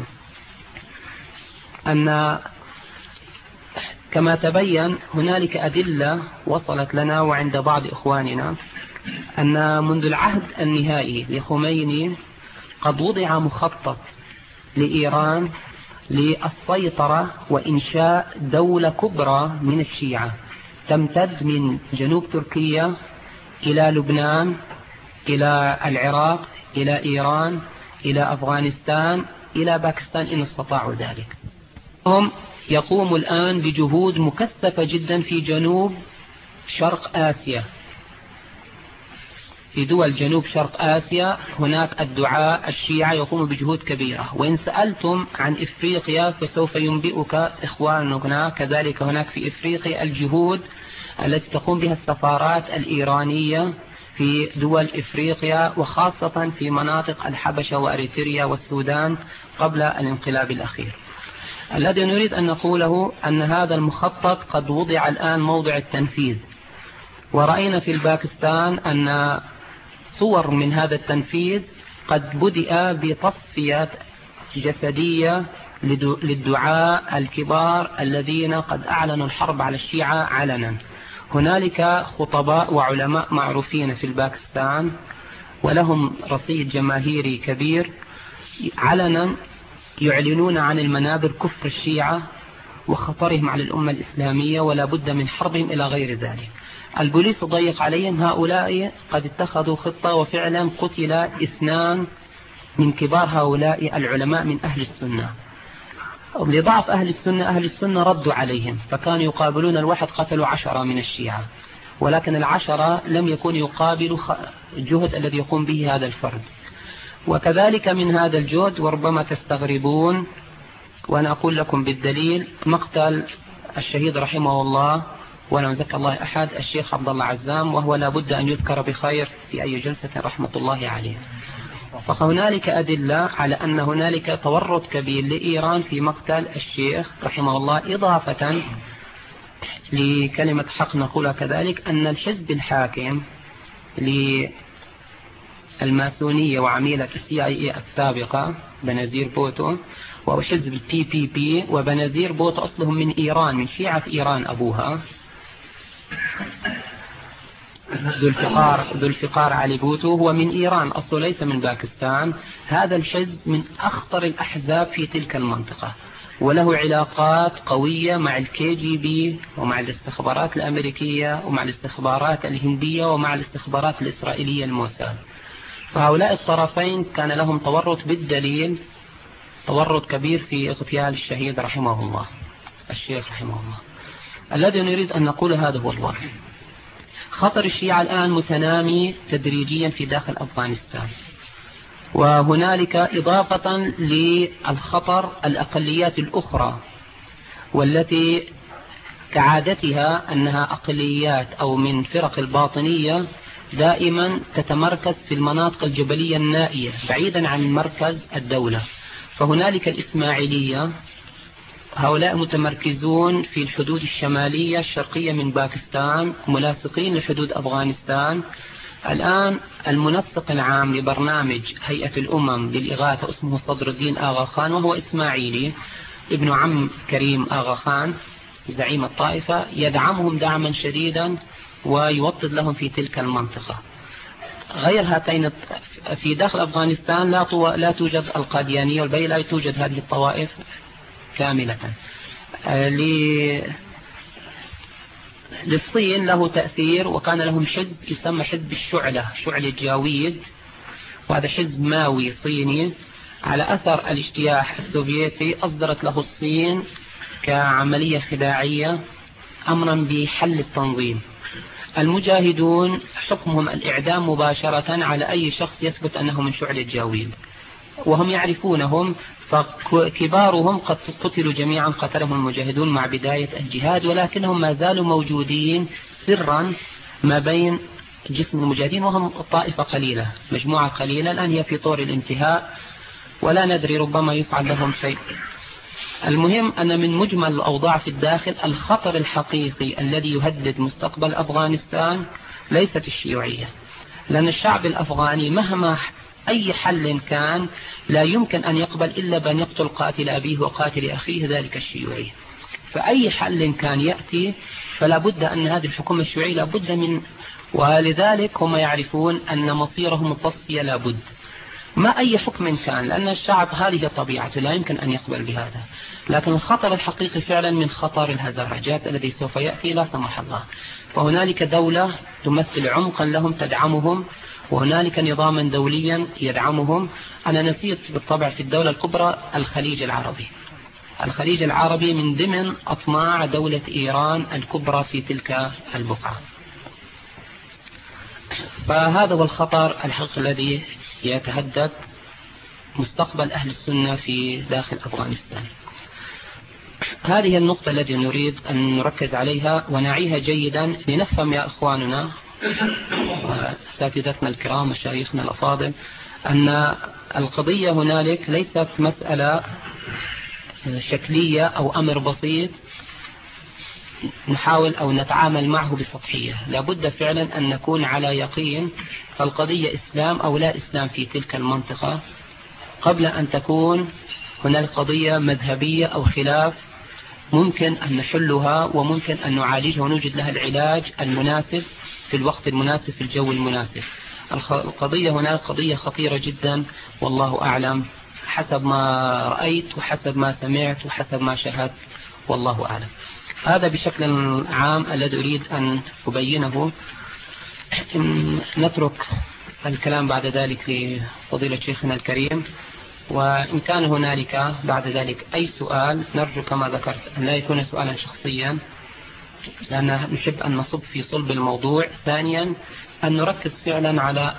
أن كما تبين هنالك أدلة وصلت لنا وعند بعض إخواننا أن منذ العهد النهائي لخميني قد وضع مخطط لإيران للسيطرة وإنشاء دولة كبرى من الشيعة تمتد من جنوب تركيا إلى لبنان إلى العراق إلى إيران إلى أفغانستان إلى باكستان إن استطاعوا ذلك. هم يقوموا الآن بجهود مكثفة جدا في جنوب شرق آسيا، في دول جنوب شرق آسيا هناك الدعاء الشيعة يقوموا بجهود كبيرة. وإن سألتم عن إفريقيا فسوف ينبئك إخواننا كذلك هناك في إفريقيا الجهود التي تقوم بها السفارات الإيرانية في دول إفريقيا، وخاصة في مناطق الحبشة وأريتريا والسودان قبل الانقلاب الأخير. الذي نريد أن نقوله أن هذا المخطط قد وضع الآن موضع التنفيذ، ورأينا في الباكستان أن صور من هذا التنفيذ قد بدأ بتصفية جسدية للدعاء الكبار الذين قد أعلنوا الحرب على الشيعة علنا. هنالك خطباء وعلماء معروفين في الباكستان ولهم رصيد جماهيري كبير علنا يعلنون عن المنابر كفر الشيعة وخطرهم على الأمة الإسلامية ولا بد من حربهم إلى غير ذلك. البوليس ضيق عليهم، هؤلاء قد اتخذوا خطة وفعلا قتل 2 من كبار هؤلاء العلماء من أهل السنة. لضعف أهل السنة ردوا عليهم، فكانوا يقابلون الواحد قتلوا 10 من الشيعة، ولكن 10 لم يكن يقابل الجهد الذي يقوم به هذا الفرد. وكذلك من هذا الجهد وربما تستغربون وأنا أقول لكم بالدليل مقتل الشهيد رحمه الله ولا نزكى الله أحد الشيخ عبد الله عزام، وهو لا بد أن يذكر بخير في أي جلسة رحمة الله عليه. فهنالك أدلة على أن هنالك تورط كبير لإيران في مقتل الشيخ رحمه الله، إضافة لكلمة حق نقولها كذلك أن الحزب الحاكم للماسونية وعميلة CIA السابقة بنزير بوتو وهو حزب PPP، وبنزير بوتو أصلهم من إيران، من شيعة إيران أبوها، ذو الفقار علي بوتو هو من إيران أصله ليس من باكستان. هذا الحزب من أخطر الأحزاب في تلك المنطقة وله علاقات قوية مع الKGB ومع الاستخبارات الأمريكية ومع الاستخبارات الهندية ومع الاستخبارات الإسرائيلية الموساد. فهؤلاء الطرفين كان لهم تورط بالدليل، تورط كبير في اغتيال الشهيد رحمه الله الشيخ رحمه الله. الذي نريد أن نقول هذا هو الواقع. خطر الشيعة الآن متنامي تدريجيا في داخل أفغانستان، وهنالك إضافة للخطر الأقليات الأخرى والتي كعادتها أنها أقليات أو من فرق الباطنية دائما تتمركز في المناطق الجبلية النائية بعيدا عن مركز الدولة. فهنالك الإسماعيلية، هؤلاء متمركزون في الحدود الشمالية الشرقية من باكستان ملاصقين لحدود أفغانستان. الآن المنسق العام لبرنامج هيئة الأمم للإغاثة اسمه صدر الدين آغا خان، وهو إسماعيلي ابن عم كريم آغا خان زعيم الطائفة، يدعمهم دعما شديدا ويوطد لهم في تلك المنطقة. غير هاتين في داخل أفغانستان لا توجد القاديانية والباقي لا توجد هذه الطوائف كاملة. للصين له تأثير، وكان لهم حزب يسمى حزب شعلة جاويد، وهذا حزب ماوي صيني على أثر الاجتياح السوفيتي. أصدرت له الصين كعملية خداعية أمرا بحل التنظيم. المجاهدون حكمهم الإعدام مباشرة على أي شخص يثبت أنه من شعلة جاويد، وهم يعرفونهم، فكبارهم قد قتلوا جميعا، قتلهم المجاهدون مع بداية الجهاد، ولكنهم ما زالوا موجودين سرا ما بين جسم المجاهدين، وهم طائفة قليلة مجموعة قليلة الآن هي في طور الانتهاء ولا ندري ربما يفعل لهم شيء. المهم أن من مجمل الأوضاع في الداخل الخطر الحقيقي الذي يهدد مستقبل أفغانستان ليست الشيوعية، لأن الشعب الأفغاني مهما أي حل كان لا يمكن أن يقبل إلا بأن يقتل قاتل أبيه وقاتل أخيه ذلك الشيوعي. فأي حل كان يأتي فلا بد أن هذه الحكومة الشيوعية لا بد من، ولذلك هم يعرفون أن مصيرهم التصفية لا بد ما أي حكم كان، لأن الشعب هذه طبيعته لا يمكن أن يقبل بهذا. لكن الخطر الحقيقي فعلا من خطر الهزارجات الذي سوف يأتي لا سمح الله. فهنالك دولة تمثل عمقا لهم تدعمهم، وهنالك نظاما دوليا يدعمهم. أنا نسيت بالطبع في الدولة الكبرى الخليج العربي. الخليج العربي من ضمن أطماع دولة إيران الكبرى في تلك البقعة. فهذا هو الخطر الحقيقي الذي يتهدد مستقبل أهل السنة في داخل أفغانستان. هذه النقطة التي نريد أن نركز عليها ونعيها جيدا لنفهم يا إخواننا وأساتذتنا الكرام مشايخنا الأفاضل أن القضية هنالك ليست مسألة شكلية أو أمر بسيط نحاول أو نتعامل معه بسطحية. لابد فعلا أن نكون على يقين فالقضية إسلام أو لا إسلام في تلك المنطقة قبل أن تكون هناك قضية مذهبية أو خلاف ممكن أن نحلها وممكن أن نعالجها ونوجد لها العلاج المناسب في الوقت المناسب في الجو المناسب. القضية هناك قضية خطيرة جدا والله أعلم حسب ما رأيت وحسب ما سمعت وحسب ما شاهدت والله أعلم. هذا بشكل عام الذي أريد أن أبينه. نترك الكلام بعد ذلك لفضيلة شيخنا الكريم، وإن كان هنالك بعد ذلك أي سؤال نرجو كما ذكرت أن لا يكون سؤالا شخصيا لأن نحب أن نصب في صلب الموضوع. ثانيا أن نركز فعلا على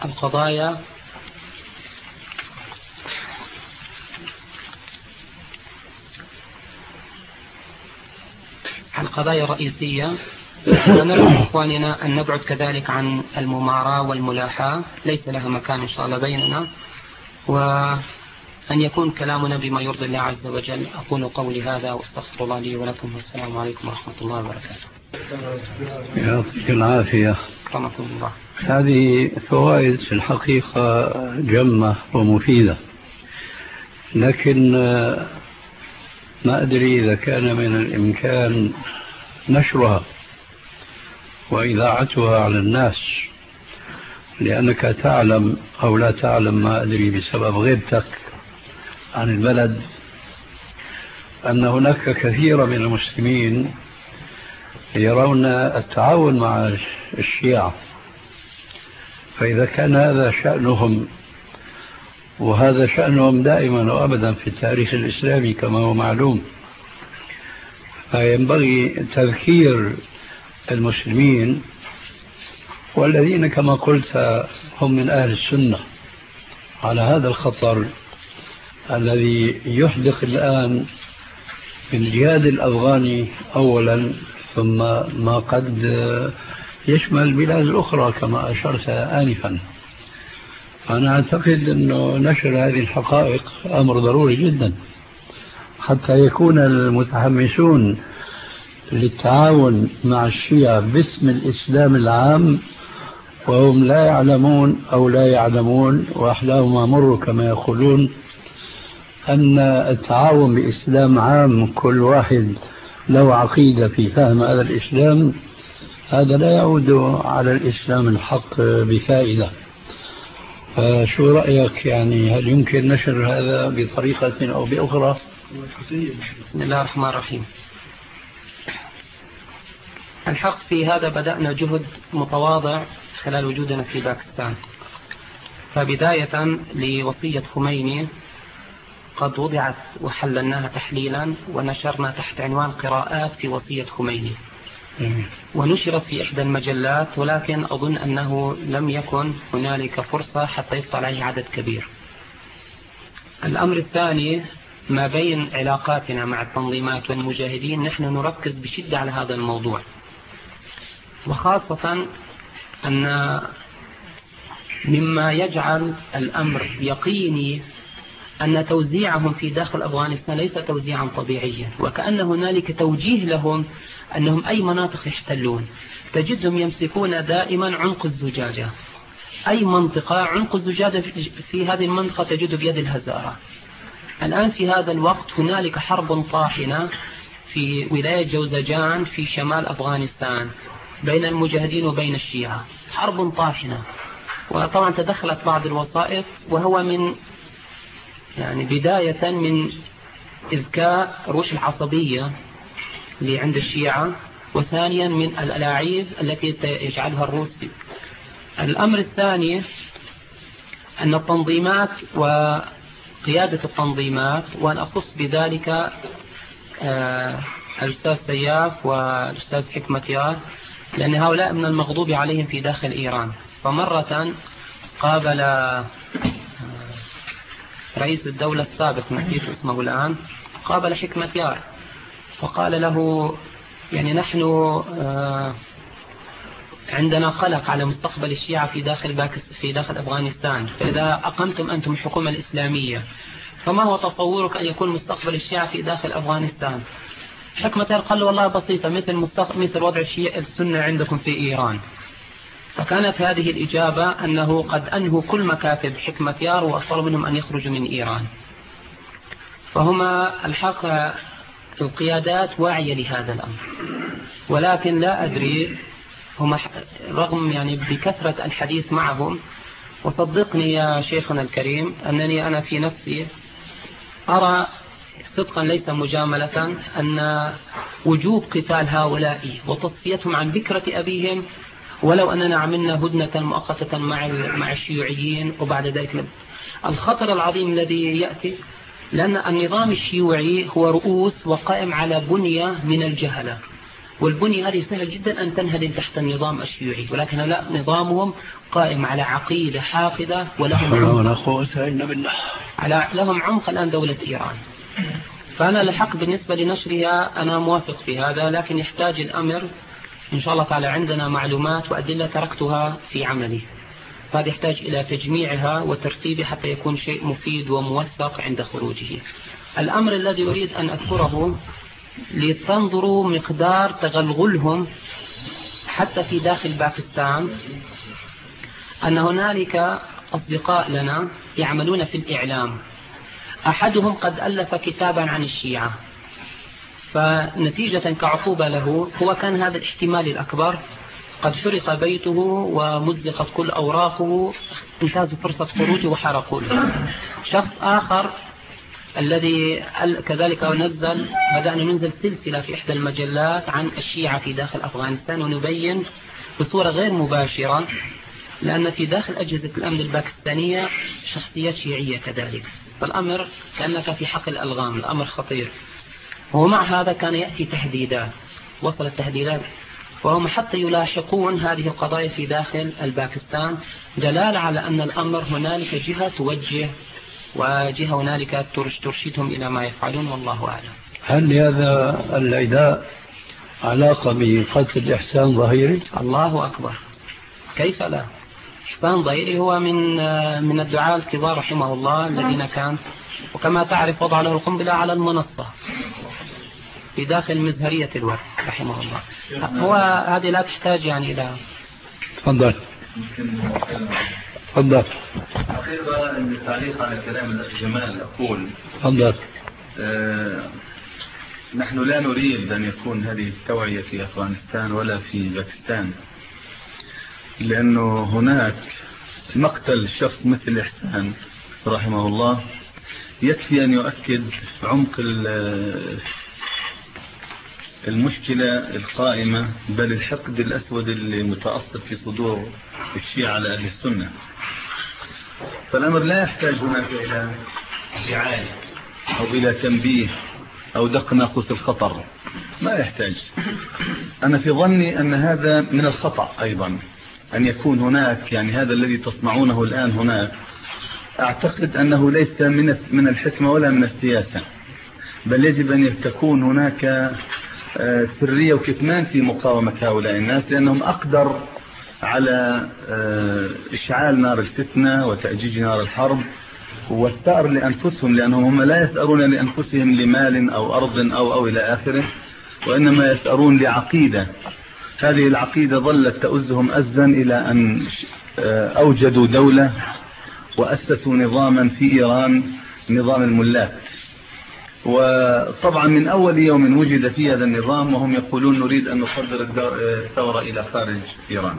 القضايا الرئيسية، ونرجو إخواننا أن نبعد كذلك عن المماراة والملاحاة ليس لها مكان إن شاء الله بيننا، وأن يكون كلامنا بما يرضي الله عز وجل. أقول قولي هذا واستغفر الله لي ولكم والسلام عليكم ورحمة الله وبركاته. يعطيك العافية. رحمكم الله. هذه فوائد في الحقيقة جمة ومفيدة، لكن ما أدري إذا كان من الإمكان نشرها وإذاعتها على الناس، لأنك تعلم أو لا تعلم ما أدري بسبب غيبتك عن البلد أن هناك كثير من المسلمين يرون التعاون مع الشيعة، فإذا كان هذا شأنهم وهذا شأنهم دائما وأبدا في التاريخ الإسلامي كما هو معلوم، فينبغي تذكير المسلمين والذين كما قلت هم من أهل السنة على هذا الخطر الذي يحدق الآن في الجهاد الأفغاني أولا، ثم ما قد يشمل البلاد الأخرى كما أشرت آنفا. أنا أعتقد أنه نشر هذه الحقائق أمر ضروري جدا حتى يكون المتحمسون للتعاون مع الشيعة باسم الإسلام العام وهم لا يعلمون أو لا يعلمون وأحلاهم أمر كما يقولون أن التعاون بإسلام عام كل واحد له عقيدة في فهم هذا الإسلام، هذا لا يعود على الإسلام الحق بفائدة. فشو رأيك يعني هل يمكن نشر هذا بطريقة أو بأخرى؟ بسم الله الرحمن الرحيم. الحق في هذا بدأنا جهد متواضع خلال وجودنا في باكستان. فبداية لوصية خميني قد وضعت وحللناها تحليلا ونشرنا تحت عنوان قراءات في وصية خميني، ونشرت في إحدى المجلات، ولكن أظن أنه لم يكن هنالك فرصة حتى يطلع عليه عدد كبير. الأمر الثاني ما بين علاقاتنا مع التنظيمات والمجاهدين، نحن نركز بشدة على هذا الموضوع، وخاصة أن مما يجعل الأمر يقيني أن توزيعهم في داخل أفغانستان ليس توزيعا طبيعيا، وكأن هنالك توجيه لهم أنهم أي مناطق يحتلون تجدهم يمسكون دائما عنق الزجاجة. أي منطقة عنق الزجاجة في هذه المنطقة تجد بيد الهزارة. الآن في هذا الوقت هنالك حرب طاحنة في ولاية جوزجان في شمال أفغانستان بين المجاهدين وبين الشيعة، حرب طاحنة. وطبعا تدخلت بعض الوسائط، وهو من يعني بداية من إذكاء روش العصبية اللي عند الشيعة، وثانيا من الألاعيب التي يجعلها الروس. الأمر الثاني أن التنظيمات وقيادة التنظيمات، وأن أخص بذلك الأستاذ سياف والأستاذ حكمتيار، لأن هؤلاء من المغضوب عليهم في داخل إيران، فمرة قابل رئيس الدولة السابق نسيت اسمه الآن، قابل حكمتيار فقال له يعني نحن عندنا قلق على مستقبل الشيعة في داخل أفغانستان، فإذا أقمتم أنتم الحكومة الإسلامية فما هو تصورك أن يكون مستقبل الشيعة في داخل أفغانستان؟ حكمتيار قال له والله بسيطة، مثل وضع الشيعة السنة عندكم في إيران. فكانت هذه الإجابة أنه قد أنهوا كل مكاتب حكمتيار وأصروا منهم أن يخرجوا من إيران. فهما الحق القيادات واعية لهذا الأمر، ولكن لا أدري هم رغم يعني بكثرة الحديث معهم، وصدقني يا شيخنا الكريم أنني أنا في نفسي أرى صدقا ليس مجاملة أن وجوب قتال هؤلاء وتصفيتهم عن بكرة أبيهم، ولو أننا عملنا هدنة مؤقتة مع الشيوعيين وبعد ذلك الخطر العظيم الذي يأتي، لأن النظام الشيوعي هو رؤوس وقائم على بنية من الجهلة، والبنية هذه سهل جدا أن تنهدم تحت النظام الشيوعي، ولكن لا، نظامهم قائم على عقيدة حافظة لهم عمق الآن دولة إيران. فأنا الحق بالنسبة لنشرها أنا موافق في هذا، لكن يحتاج الأمر إن شاء الله تعالى عندنا معلومات وأدلة تركتها في عملي، فهذا يحتاج إلى تجميعها وترتيبها حتى يكون شيء مفيد وموثق عند خروجه. الأمر الذي أريد أن أذكره لتنظروا مقدار تغلغلهم حتى في داخل باكستان، أن هنالك أصدقاء لنا يعملون في الإعلام، أحدهم قد ألف كتابا عن الشيعة، فنتيجة كعقوبة له هو كان هذا الاحتمال الأكبر قد سرق بيته ومزقت كل أوراقه، انتهزوا فرصة خروجه وحرقوا له. شخص آخر الذي كذلك بدأنا ننزل سلسلة في إحدى المجلات عن الشيعة في داخل أفغانستان، ونبين بصورة غير مباشرة، لأن في داخل أجهزة الأمن الباكستانية شخصيات شيعية كذلك، فالأمر كأنك في حقل الألغام، الأمر خطير. ومع هذا كان يأتي تهديدات، وصلت تهديدات، وهم حتى يلاحقون هذه القضايا في داخل الباكستان، دلالة على أن الأمر هنالك جهة توجه وجهة هنالك ترشدهم إلى ما يفعلون، والله أعلم. هل لهذا العداء علاقة بقتل إحسان ظهيري؟ الله أكبر، كيف لا؟ إحسان ظهيري هو من الدعاة الكبار رحمه الله الذين كان، وكما تعرف وضع له القنبلة على المنصة في داخل مزهرية الوقت رحمه الله. هو هذه لا تحتاج يعني إلى تفضل. حقيقة التعليق على كلام الأخ جمال أقول تفضل. نحن لا نريد أن يكون هذه التوعية في أفغانستان ولا في باكستان، لأنه هناك مقتل شخص مثل إحسان رحمه الله يكفي أن يؤكد عمق المشكلة القائمة، بل الحقد الأسود المتأصل في صدور الشيعة على أهل السنة. فالأمر لا يحتاج هناك إلى إشعاع أو إلى تنبيه أو دق ناقوس الخطر، ما يحتاج. أنا في ظني أن هذا من الخطأ أيضا أن يكون هناك، يعني هذا الذي تصنعونه الآن هناك أعتقد أنه ليس من الحكمة ولا من السياسة، بل يجب أن تكون هناك سرية وكتمان في مقاومة هؤلاء الناس، لأنهم أقدر على إشعال نار الفتنة وتأجيج نار الحرب والثأر لأنفسهم، لأنهم هم لا يثأرون لأنفسهم لمال أو أرض أو إلى آخره، وإنما يثأرون لعقيدة. هذه العقيدة ظلت تؤزهم أزا إلى أن أوجدوا دولة وأسسوا نظاما في إيران، نظام الملاك. وطبعا من أول يوم وجد في هذا النظام وهم يقولون نريد أن نصدر الثورة إلى خارج إيران.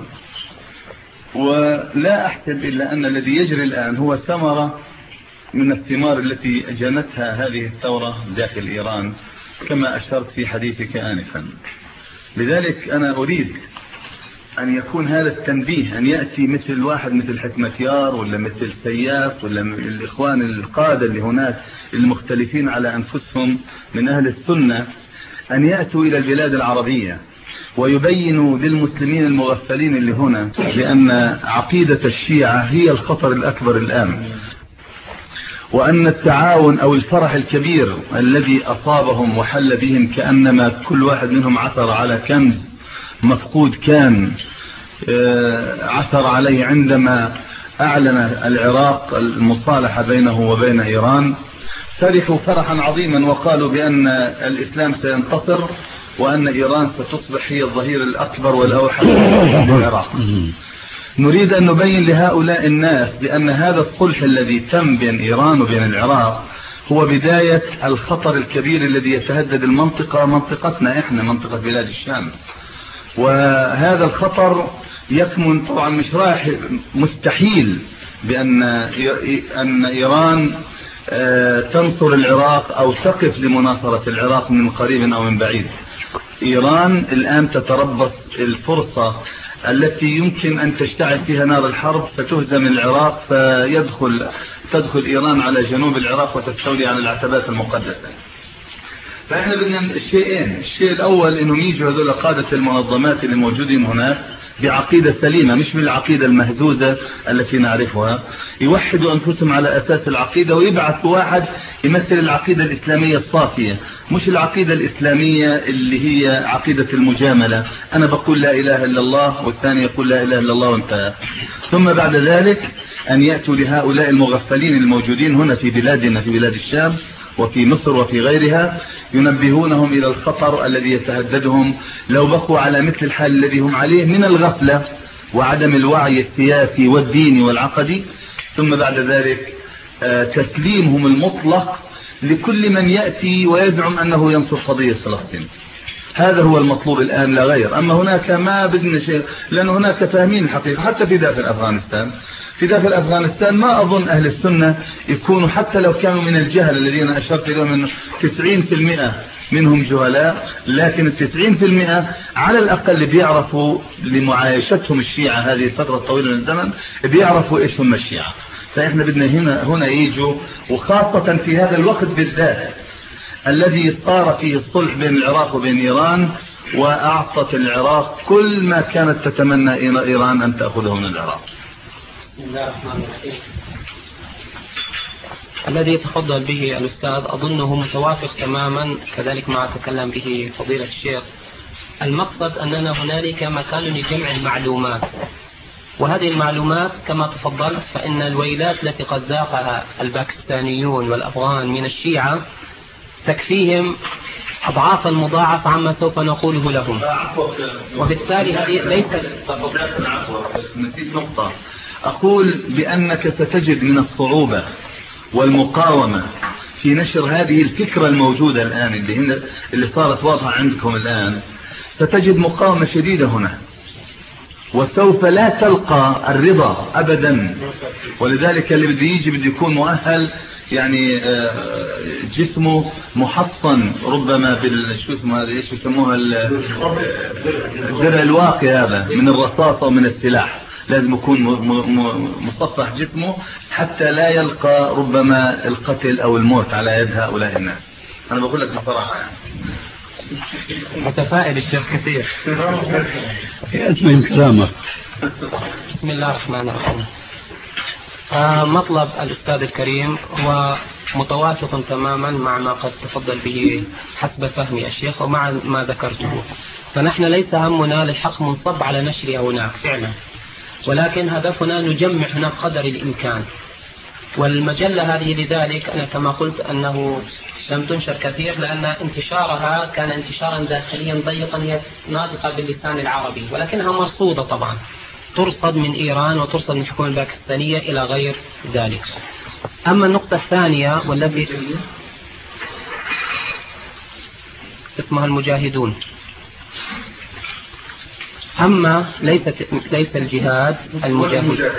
ولا أحسب إلا أن الذي يجري الآن هو ثمرة من الثمار التي جنتها هذه الثورة داخل إيران كما أشرت في حديثك آنفا. لذلك أنا أريد أن يكون هذا التنبيه، أن يأتي مثل واحد مثل حكمتيار ولا مثل سياف ولا الإخوان القادة اللي هناك المختلفين على أنفسهم من أهل السنة، أن يأتوا إلى البلاد العربية ويبين للمسلمين المغفلين اللي هنا بأن عقيدة الشيعة هي الخطر الأكبر الآن، وأن التعاون أو الفرح الكبير الذي أصابهم وحل بهم كأنما كل واحد منهم عثر على كنز مفقود كان عثر عليه عندما أعلن العراق المصالحة بينه وبين إيران. فرحوا فرحا عظيما وقالوا بأن الإسلام سينتصر وأن إيران ستصبح هي الظهير الأكبر والأوحد للعراق. نريد أن نبين لهؤلاء الناس بأن هذا الصلح الذي تم بين إيران وبين العراق هو بداية الخطر الكبير الذي يتهدد المنطقة، منطقتنا إحنا، منطقة بلاد الشام. وهذا الخطر يكمن طبعا مش رايح، مستحيل بأن إيران تنصر العراق أو تقف لمناصرة العراق من قريب أو من بعيد. إيران الآن تتربص الفرصة التي يمكن أن تشتعل فيها نار الحرب فتهزم العراق تدخل إيران على جنوب العراق وتستولي على العتبات المقدسة. فإحنا بدنا الشيئين، الشيء الأول إنهم يجوا هذول قادة المنظمات اللي موجودين هناك بعقيدة سليمة، مش بالعقيدة المهزوزة التي نعرفها، يوحدوا أنفسهم على أساس العقيدة ويبعثوا واحد يمثل العقيدة الإسلامية الصافية، مش العقيدة الإسلامية اللي هي عقيدة المجاملة، أنا بقول لا إله إلا الله والثاني يقول لا إله إلا الله وانتهى. ثم بعد ذلك أن يأتوا لهؤلاء المغفلين الموجودين هنا في بلادنا، في بلاد الشام وفي مصر وفي غيرها، ينبهونهم إلى الخطر الذي يتهددهم لو بقوا على مثل الحال الذي هم عليه من الغفلة وعدم الوعي السياسي والديني والعقدي. ثم بعد ذلك تسليمهم المطلق لكل من يأتي ويزعم أنه ينصر قضية فلسطين. هذا هو المطلوب الآن لا غير. أما هناك ما بدنا شيء، لأن هناك فاهمين الحقيقة حتى في داخل أفغانستان. في داخل أفغانستان ما أظن أهل السنة يكونوا، حتى لو كانوا من الجهل الذين أشرت إليهم من 90% منهم جهلاء، لكن 90% على الأقل بيعرفوا لمعايشتهم الشيعة هذه الفترة الطويلة من الزمن، بيعرفوا إيش هم الشيعة. فإحنا بدنا هنا يجوا، وخاصة في هذا الوقت بالذات الذي صار فيه الصلح بين العراق وبين إيران، وأعطت العراق كل ما كانت تتمنى إيران أن تأخذه من العراق. بسم الله الرحمن الرحيم. الذي يتفضل به الأستاذ أظنه متوافق تماما كذلك ما تكلم به فضيلة الشيخ. المقصد أننا هنالك مكان لجمع المعلومات، وهذه المعلومات كما تفضلت فإن الويلات التي قد ذاقها الباكستانيون والأفغان من الشيعة تكفيهم أضعافا مضاعفة عما سوف نقوله لهم. وبالتالي هذه ليست نسيت نقطة، أقول بأنك ستجد من الصعوبة والمقاومة في نشر هذه الفكرة الموجودة الآن اللي صارت واضحة عندكم الآن. ستجد مقاومة شديدة هنا، وسوف لا تلقى الرضا أبدا. ولذلك اللي بده يجي بده يكون مؤهل، يعني جسمه محصن ربما شو اسمه هذا، ايش بيسموها، الدرع الواقي هذا من الرصاصة ومن السلاح. لازم يكون مصفح جسمه حتى لا يلقى ربما القتل او الموت على يد هؤلاء الناس. انا بقول لك بصراحة يعني. متفائل الشيخ كثير. أتمم كلامك. بسم الله الرحمن الرحيم. مطلب الأستاذ الكريم هو متوافق تماما مع ما قد تفضل به حسب فهمي الشيخ ومع ما ذكرته. فنحن ليس همنا للحق منصب على نشر هناك فعلا، ولكن هدفنا نجمع هناك قدر الإمكان. والمجلة هذه لذلك أنا كما قلت أنه لم تنشر كثير، لأن انتشارها كان انتشارا داخليا ضيقا، هي ناطقة باللسان العربي ولكنها مرصودة طبعا، ترصد من إيران وترصد من الحكومة الباكستانية إلى غير ذلك. أما النقطة الثانية والتي اسمها المجاهدون، أما ليس الجهاد، المجاهد.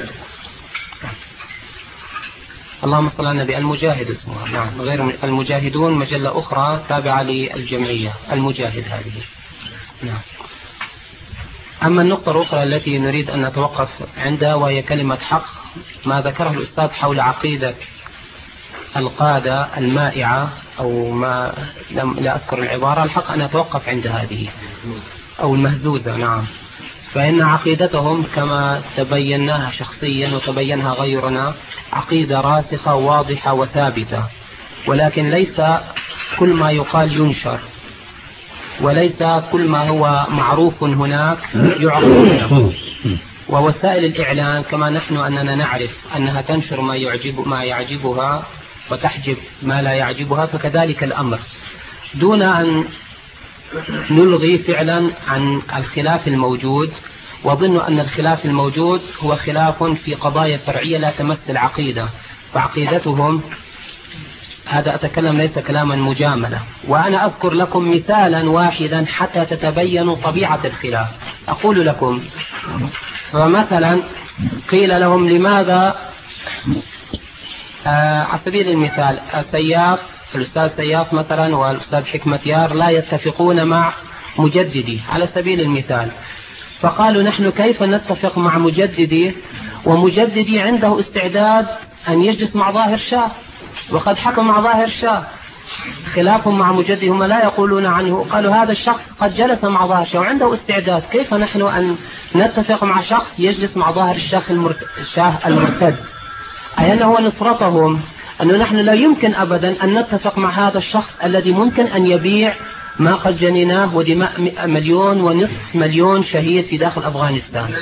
اللهم صل على النبي. المجاهد اسمها، نعم، غير المجاهدون مجلة أخرى تابعة للجمعية المجاهد هذه، نعم. أما النقطة الأخرى التي نريد أن نتوقف عندها وهي كلمة حق، ما ذكره الأستاذ حول عقيدة القادة المائعة أو ما لا أذكر العبارة، الحق أن أتوقف عند هذه. أو المهزوزة، نعم، فإن عقيدتهم كما تبيناها شخصيا وتبينها غيرنا عقيدة راسخة واضحة وثابتة، ولكن ليس كل ما يقال ينشر، وليس كل ما هو معروف هناك يعرف. ووسائل الإعلام كما نحن أننا نعرف أنها تنشر ما يعجبها وتحجب ما لا يعجبها، فكذلك الأمر، دون أن نلغي فعلا عن الخلاف الموجود. وظن أن الخلاف الموجود هو خلاف في قضايا فرعية لا تمس العقيدة، فعقيدتهم هذا أتكلم ليس كلاما مجاملة. وأنا أذكر لكم مثالا واحدا حتى تتبينوا طبيعة الخلاف. أقول لكم، فمثلا قيل لهم لماذا على سبيل المثال الأستاذ سياف مثلا والأستاذ حكمة يار لا يتفقون مع مجددي على سبيل المثال، فقالوا نحن كيف نتفق مع مجددي ومجددي عنده استعداد أن يجلس مع ظاهر شاه وقد حكم مع ظاهر شاه، خلافهم مع مجددي هم لا يقولون عنه، قالوا هذا الشخص قد جلس مع ظاهر شاه وعنده استعداد، كيف نحن أن نتفق مع شخص يجلس مع ظاهر الشاه المرتد؟ أي أنه نصرتهم أنه نحن لا يمكن أبدا أن نتفق مع هذا الشخص الذي ممكن أن يبيع ما قد جنيناه ودماء 1.5 مليون شهيد في داخل أفغانستان.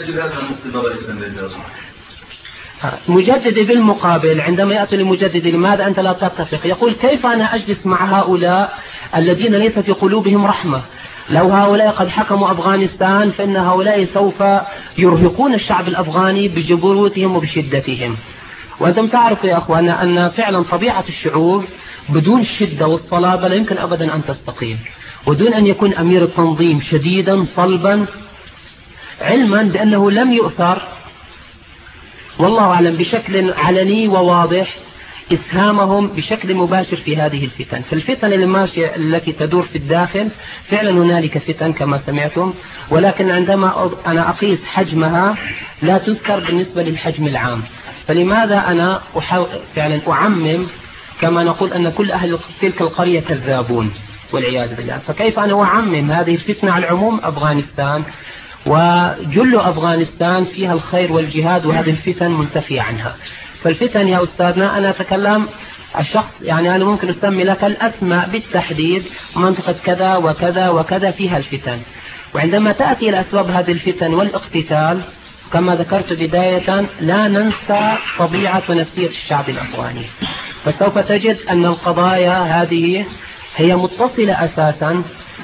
مجددي بالمقابل عندما يأتي لمجددي لماذا أنت لا تتفق؟ يقول كيف أنا أجلس مع هؤلاء الذين ليس في قلوبهم رحمة؟ لو هؤلاء قد حكموا أفغانستان فإن هؤلاء سوف يرهقون الشعب الأفغاني بجبروتهم وبشدتهم. وأنتم تعرفوا يا أخوانا أن فعلا طبيعة الشعوب بدون الشدة والصلابة لا يمكن أبدا أن تستقيم، ودون أن يكون أمير التنظيم شديدا صلبا، علما بأنه لم يؤثر والله أعلم بشكل علني وواضح إسهامهم بشكل مباشر في هذه الفتن. فالفتن التي تدور في الداخل فعلا هنالك فتن كما سمعتم، ولكن عندما أنا أقيس حجمها لا تذكر بالنسبة للحجم العام. فلماذا أنا فعلا أعمم كما نقول أن كل أهل تلك القرية كذابون والعياذ بالله؟ فكيف أنا أعمم هذه الفتنة على العموم؟ أفغانستان وجل أفغانستان فيها الخير والجهاد وهذه الفتن منتفية عنها. فالفتن يا أستاذنا أنا أتكلم الشخص يعني أنا ممكن أسمي لك الأسماء بالتحديد، منطقة كذا وكذا وكذا فيها الفتن. وعندما تأتي إلى أسباب هذه الفتن والاقتتال كما ذكرت بداية لا ننسى طبيعة ونفسية الشعب الأفغاني، فسوف تجد أن القضايا هذه هي متصلة أساسا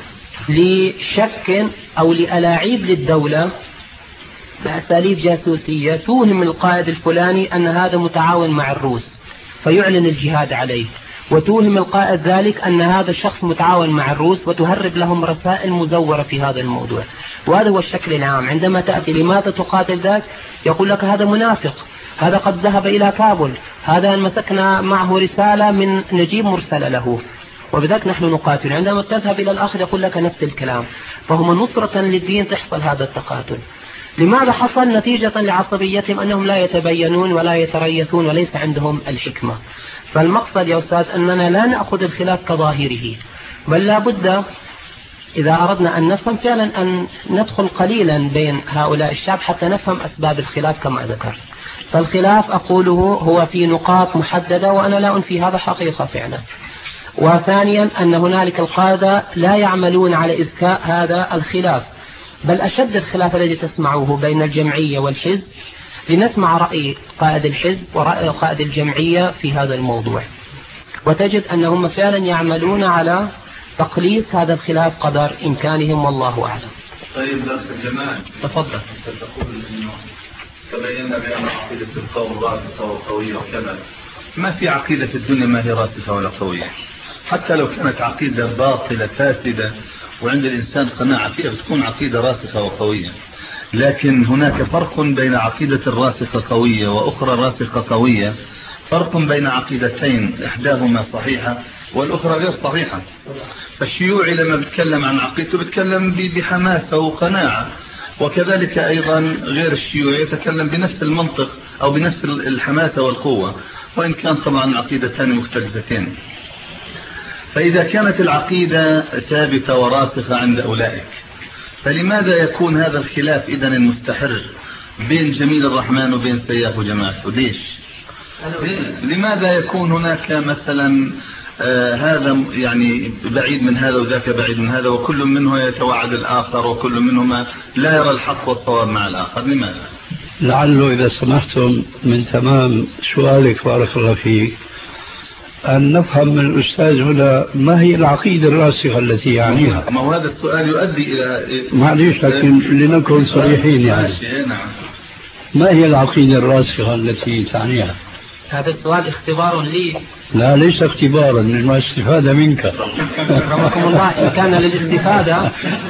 لشك أو لألاعيب للدولة بأساليب جاسوسية توهم القائد الفلاني أن هذا متعاون مع الروس فيعلن الجهاد عليه، وتوهم القائد ذلك أن هذا الشخص متعاون مع الروس وتهرب لهم رسائل مزورة في هذا الموضوع. وهذا هو الشكل العام. عندما تأتي لماذا تقاتل ذاك يقول لك هذا منافق، هذا قد ذهب إلى كابل، هذا مسكنا معه رسالة من نجيب مرسلة له وبذلك نحن نقاتل. عندما تذهب إلى الآخر يقول لك نفس الكلام. فهم نصرة للدين تحصل هذا التقاتل. لماذا حصل؟ نتيجة لعصبيتهم أنهم لا يتبينون ولا يتريثون وليس عندهم الحكمة. فالمقصد يا أستاذ أننا لا نأخذ الخلاف كظاهره، بل لا بد إذا أردنا أن نفهم فعلا أن ندخل قليلا بين هؤلاء الشعب حتى نفهم أسباب الخلاف كما ذكرت. فالخلاف أقوله هو في نقاط محددة وأنا لا أنفي هذا حقيقة فعلا. وثانيا أن هنالك القادة لا يعملون على إذكاء هذا الخلاف، بل أشد الخلاف الذي تسمعوه بين الجمعية والحزب لنسمع رأي قائد الحزب ورأي قائد الجمعية في هذا الموضوع، وتجد أنهم فعلا يعملون على تقليص هذا الخلاف قدر إمكانهم والله أعلم. طيب درس الجمال تفضل. تقول إنه تبينا بأن عقيدة القوم راسخة وقوية وكذا. ما في عقيدة في الدنيا ما هي راسخة ولا قوية، حتى لو كانت عقيدة باطلة فاسدة وعند الإنسان قناعة فيها بتكون عقيدة راسخة وقوية. لكن هناك فرق بين عقيدة الراسخة قوية وأخرى راسخة قوية، فرق بين عقيدتين إحداهما صحيحة والأخرى غير صحيحة. فالشيوعي لما بيتكلم عن عقيدته بيتكلم بحماسة وقناعة، وكذلك أيضا غير الشيوعي يتكلم بنفس المنطق أو بنفس الحماسة والقوة، وإن كان طبعا عقيدتان مختلفتين. فإذا كانت العقيدة ثابتة وراسخة عند أولئك فلماذا يكون هذا الخلاف إذن المستحر بين جميل الرحمن وبين سياف وجماعته؟ ليش؟ لماذا يكون هناك مثلا هذا يعني بعيد من هذا وذاك بعيد من هذا، وكل منه يتوعد الآخر، وكل منهما لا يرى الحق والصواب مع الآخر؟ لماذا؟ لعله إذا سمحتم من تمام سؤالك بارك الله فيك أن نفهم من الأستاذ هنا ما هي العقيدة الراسخة التي يعنيها. ما هو هذا السؤال يؤدي إلى معليش، لكن لنكن صريحين يعني. نعم. ما هي العقيدة الراسخة التي تعنيها؟ هذا السؤال اختبار لي. لا، ليس اختبارا، إنما استفادة منك. رحمكم الله. إن كان للاستفادة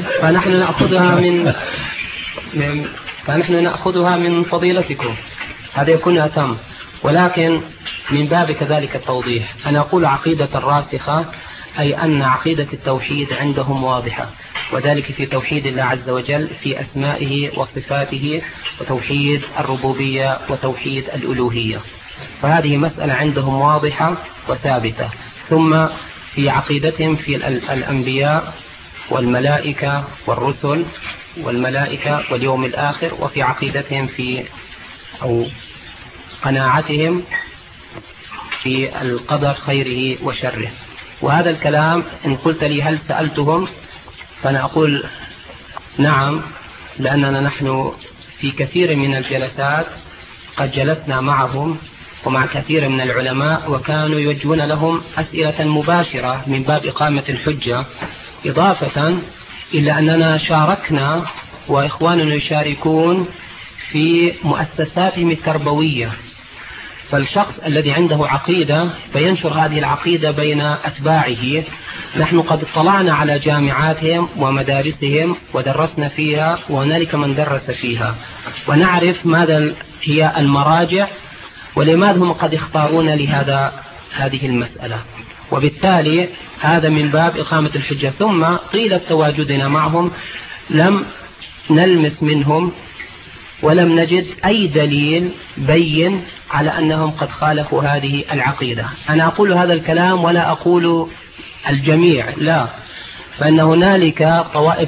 فنحن نأخذها من فضيلتكم، هذا يكون أتم، ولكن من باب كذلك التوضيح أنا أقول عقيدة الراسخة أي أن عقيدة التوحيد عندهم واضحة، وذلك في توحيد الله عز وجل في أسمائه وصفاته، وتوحيد الربوبية وتوحيد الألوهية، فهذه مسألة عندهم واضحة وثابتة. ثم في عقيدتهم في الأنبياء والملائكة والرسل والملائكة واليوم الآخر، وفي عقيدتهم أو قناعتهم في القدر خيره وشره. وهذا الكلام إن قلت لي هل سألتهم فأنا أقول نعم، لأننا نحن في كثير من الجلسات قد جلسنا معهم ومع كثير من العلماء، وكانوا يوجهون لهم أسئلة مباشرة من باب إقامة الحجة، إضافة إلى أننا شاركنا وإخواننا يشاركون في مؤسساتهم التربوية. فالشخص الذي عنده عقيدة فينشر هذه العقيدة بين أتباعه. نحن قد اطلعنا على جامعاتهم ومدارسهم ودرسنا فيها، وهنالك من درس فيها، ونعرف ماذا هي المراجع ولماذا هم قد اختارون هذه المسألة، وبالتالي هذا من باب إقامة الحجة. ثم طيلة تواجدنا معهم لم نلمس منهم ولم نجد أي دليل بين على أنهم قد خالفوا هذه العقيدة. أنا أقول هذا الكلام ولا أقول الجميع، لا، فإن هنالك طوائف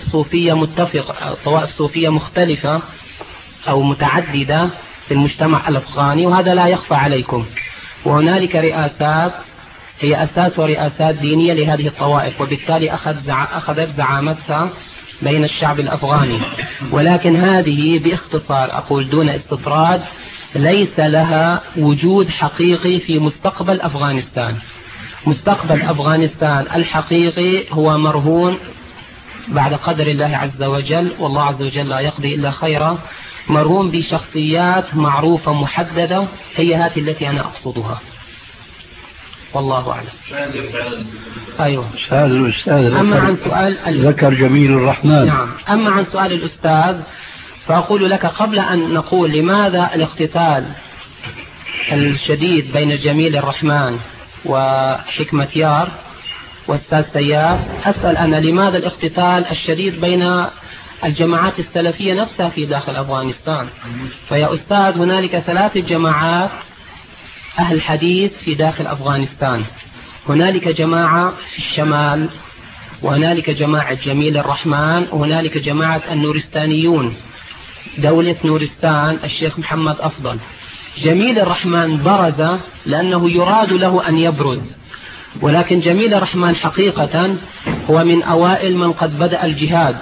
صوفية مختلفة أو متعددة في المجتمع الأفغاني، وهذا لا يخفى عليكم، وهنالك رئاسات هي أساس ورئاسات دينية لهذه الطوائف، وبالتالي أخذت زعامتها بين الشعب الأفغاني. ولكن هذه باختصار أقول دون استطراد ليس لها وجود حقيقي في مستقبل أفغانستان. مستقبل أفغانستان الحقيقي هو مرهون بعد قدر الله عز وجل، والله عز وجل لا يقضي إلا خيرا، مرهون بشخصيات معروفة محددة، هي هذه التي أنا أقصدها، والله أعلم. أيوة. أما عن سؤال ذكر جميل الرحمن. نعم. أما عن سؤال الأستاذ فأقول لك قبل أن نقول لماذا الاقتتال الشديد بين جميل الرحمن وحكمة يار والأستاذ سياف، أسأل أنا لماذا الاقتتال الشديد بين الجماعات السلفية نفسها في داخل أفغانستان؟ فيا أستاذ هنالك 3 جماعات أهل حديث في داخل أفغانستان، هنالك جماعة في الشمال، وهنالك جماعة جميل الرحمن، وهنالك جماعة النورستانيون دولة نورستان الشيخ محمد أفضل. جميل الرحمن برز لأنه يراد له أن يبرز، ولكن جميل الرحمن حقيقة هو من أوائل من قد بدأ الجهاد،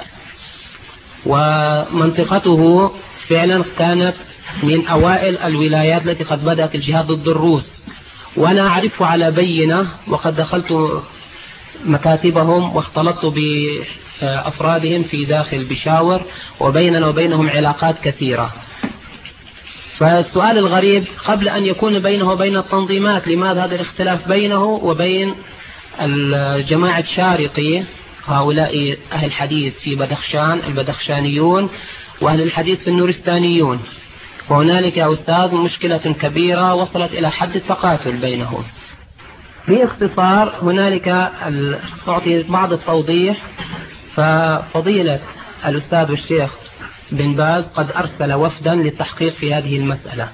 ومنطقته فعلا كانت من أوائل الولايات التي قد بدأت الجهاد ضد الروس، وأنا أعرفه على بينة، وقد دخلت مكاتبهم واختلطت بأفرادهم في داخل بشاور، وبيننا وبينهم علاقات كثيرة. فالسؤال الغريب قبل أن يكون بينه وبين التنظيمات لماذا هذا الاختلاف بينه وبين الجماعة شارقي، هؤلاء أهل الحديث في بدخشان البدخشانيون، وأهل الحديث في النورستانيون، وهنالك يا أستاذ مشكلة كبيرة وصلت إلى حد التقاتل بينهم. باختصار هنالك أعطي بعض التوضيح. ففضيلة الأستاذ والشيخ بن باز قد أرسل وفدا للتحقيق في هذه المسألة،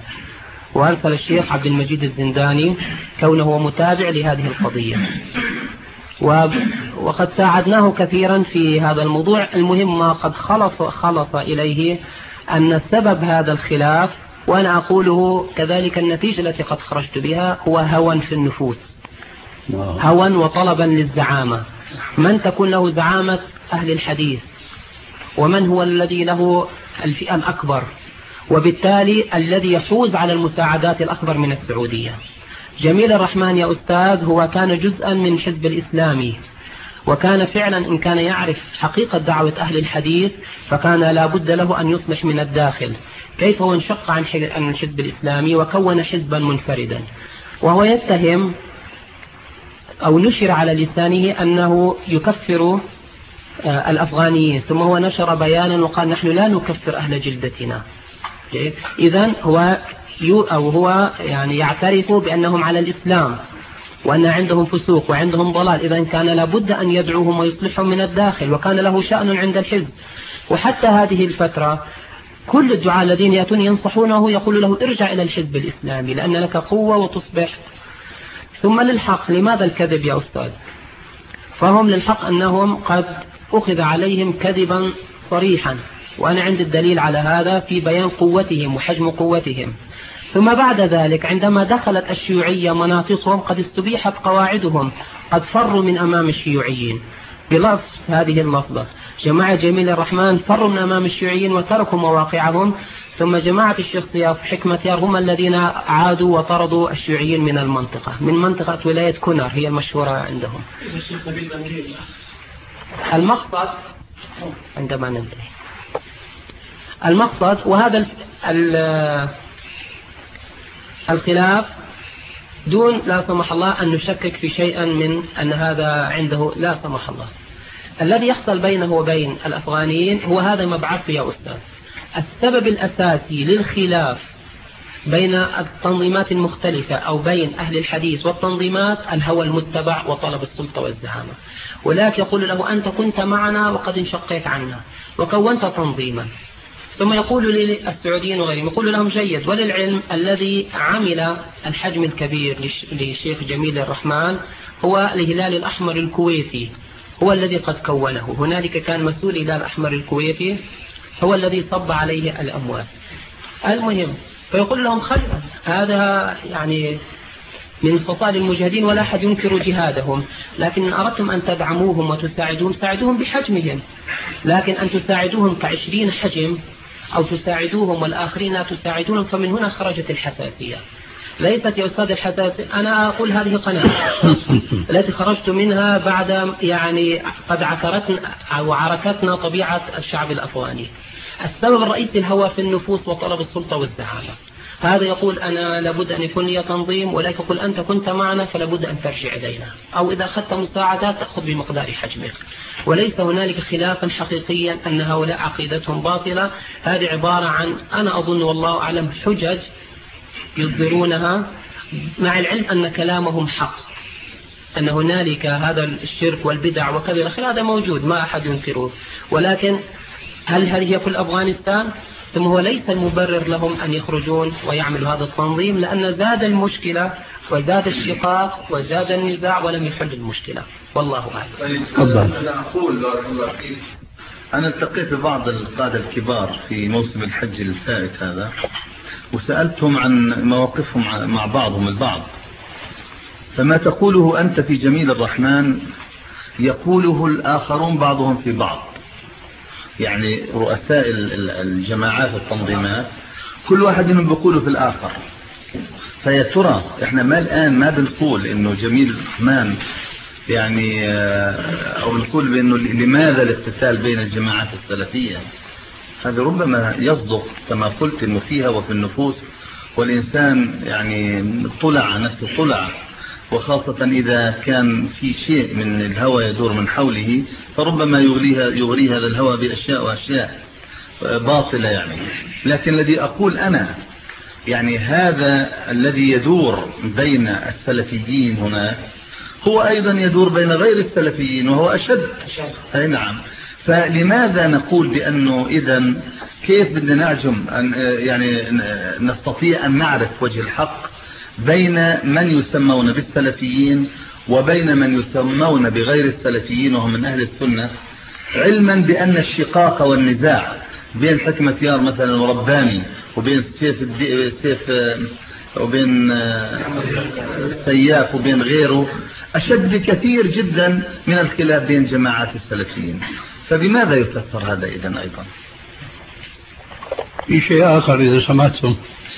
وأرسل الشيخ عبد المجيد الزنداني كونه متابع لهذه القضية، وقد ساعدناه كثيرا في هذا الموضوع. المهم ما قد خلص إليه أن سبب هذا الخلاف، وأنا أقوله كذلك النتيجة التي قد خرجت بها، هو هوى في النفوس، هوى وطلبا للزعامة. من تكون له زعامة أهل الحديث، ومن هو الذي له الفئة الأكبر، وبالتالي الذي يفوز على المساعدات الأكبر من السعودية. جميل الرحمن يا أستاذ هو كان جزءا من حزب الإسلامي، وكان فعلا إن كان يعرف حقيقة دعوة أهل الحديث فكان لا بد له أن يصلح من الداخل. كيف هو انشق عن الحزب الإسلامي وكون حزبا منفردا، وهو يتهم أو نشر على لسانه أنه يكفر الأفغانيين، ثم هو نشر بيانا وقال نحن لا نكفر أهل جلدتنا. إذن هو يعني يعترف بأنهم على الإسلام وأن عندهم فسوق وعندهم ضلال، إذن كان لابد أن يدعوهم ويصلحهم من الداخل، وكان له شأن عند الحزب. وحتى هذه الفترة كل الدعاء الذين يأتون ينصحونه يقول له ارجع إلى الحزب الإسلامي لأن لك قوة وتصبح. ثم للحق، لماذا الكذب يا أستاذ؟ فهم للحق أنهم قد أخذ عليهم كذبا صريحا، وأنا عندي الدليل على هذا في بيان قوتهم وحجم قوتهم. ثم بعد ذلك عندما دخلت الشيوعية مناطقهم قد استبيحت قواعدهم، قد فروا من أمام الشيوعيين بلفظ هذه اللفظة. جماعة جميل الرحمن فروا من أمام الشيوعيين وتركوا مواقعهم، ثم جماعة الشيخ صياف حكمة يار هم الذين عادوا وطردوا الشيوعيين من المنطقة، من منطقة ولاية كونر هي المشهورة عندهم. المقصد عندما ننتهي المقصد، وهذا الخلاف دون لا سمح الله أن نشكك في شيئا من أن هذا عنده لا سمح الله. الذي يحصل بينه وبين الأفغانيين هو هذا مبعثه يا أستاذ. السبب الأساسي للخلاف بين التنظيمات المختلفة أو بين أهل الحديث والتنظيمات الهوى المتبع وطلب السلطة والزعامة. ولكن يقول له أنت كنت معنا وقد انشقيت عنا وكونت تنظيما، ثم يقول للسعوديين وغيرهم يقول لهم جيد. وللعلم الذي عمل الحجم الكبير للشيخ جميل الرحمن هو الهلال الأحمر الكويتي، هو الذي قد كونه. هنالك كان مسؤول الهلال الأحمر الكويتي هو الذي صب عليه الأموال. المهم فيقول لهم خير، هذا يعني من فصائل المجاهدين ولا أحد ينكر جهادهم، لكن إن أردتم أن تدعموهم وتساعدوهم ساعدوهم بحجمهم، لكن أن تساعدوهم ك20 حجم أو تساعدوهم والآخرين لا تساعدونهم، فمن هنا خرجت الحساسية. ليست يا أستاذ الحساسية، أنا أقول هذه قناعة التي خرجت منها بعد يعني قد عركتنا طبيعة الشعب الأفغاني. السبب الرئيسي الهوى في النفوس وطلب السلطة والزعامة. هذا يقول أنا لابد أن يكون لي تنظيم، ولكن يقول أنت كنت معنا فلابد أن ترجع إلينا، أو إذا أخذت مساعدات تأخذ بمقدار حجمك. وليس هنالك خلافا حقيقيا أن هؤلاء عقيدتهم باطلة. هذه عبارة عن أنا أظن والله أعلم حجج يصدرونها، مع العلم أن كلامهم حق، أن هنالك هذا الشرك والبدع وكذا هذا موجود ما أحد ينكره، ولكن هل هذه في أفغانستان؟ ثم هو ليس المبرر لهم أن يخرجون ويعملوا هذا التنظيم، لأن زاد المشكلة وزاد الشقاق وزاد النزاع ولم يحل المشكلة. والله أعلم. أنا أقول بارك الله فيك، أنا التقيت ببعض القادة الكبار في موسم الحج الفائت هذا وسألتهم عن مواقفهم مع بعضهم البعض، فما تقوله أنت في جميل الرحمن يقوله الآخرون بعضهم في بعض. يعني رؤساء الجماعات التنظيمات كل واحد منهم بيقوله في الآخر. فيا ترى احنا ما الآن ما بنقول انه جميل الرحمن يعني او نقول بانه لماذا الاستثال بين الجماعات السلفية؟ هذا ربما يصدق كما قلت انه فيها وفي النفوس، والإنسان يعني طلع نفسه طلع، وخاصة إذا كان في شيء من الهوى يدور من حوله فربما يغري هذا الهوى بأشياء وأشياء باطلة يعني. لكن الذي أقول أنا يعني هذا الذي يدور بين السلفيين هنا هو أيضا يدور بين غير السلفيين وهو أشد. أي نعم. فلماذا نقول بأنه إذن كيف بدنا نعجم يعني نستطيع أن نعرف وجه الحق بين من يسمون بالسلفيين وبين من يسمون بغير السلفيين وهم من أهل السنة، علما بأن الشقاق والنزاع بين حكمة يار مثلا ورباني وبين سيف وبين سياف وبين غيره أشد بكثير جدا من الخلاف بين جماعات السلفيين. فبماذا يفسر هذا إذن أيضا؟ في شيء آخر إذا سمعتم،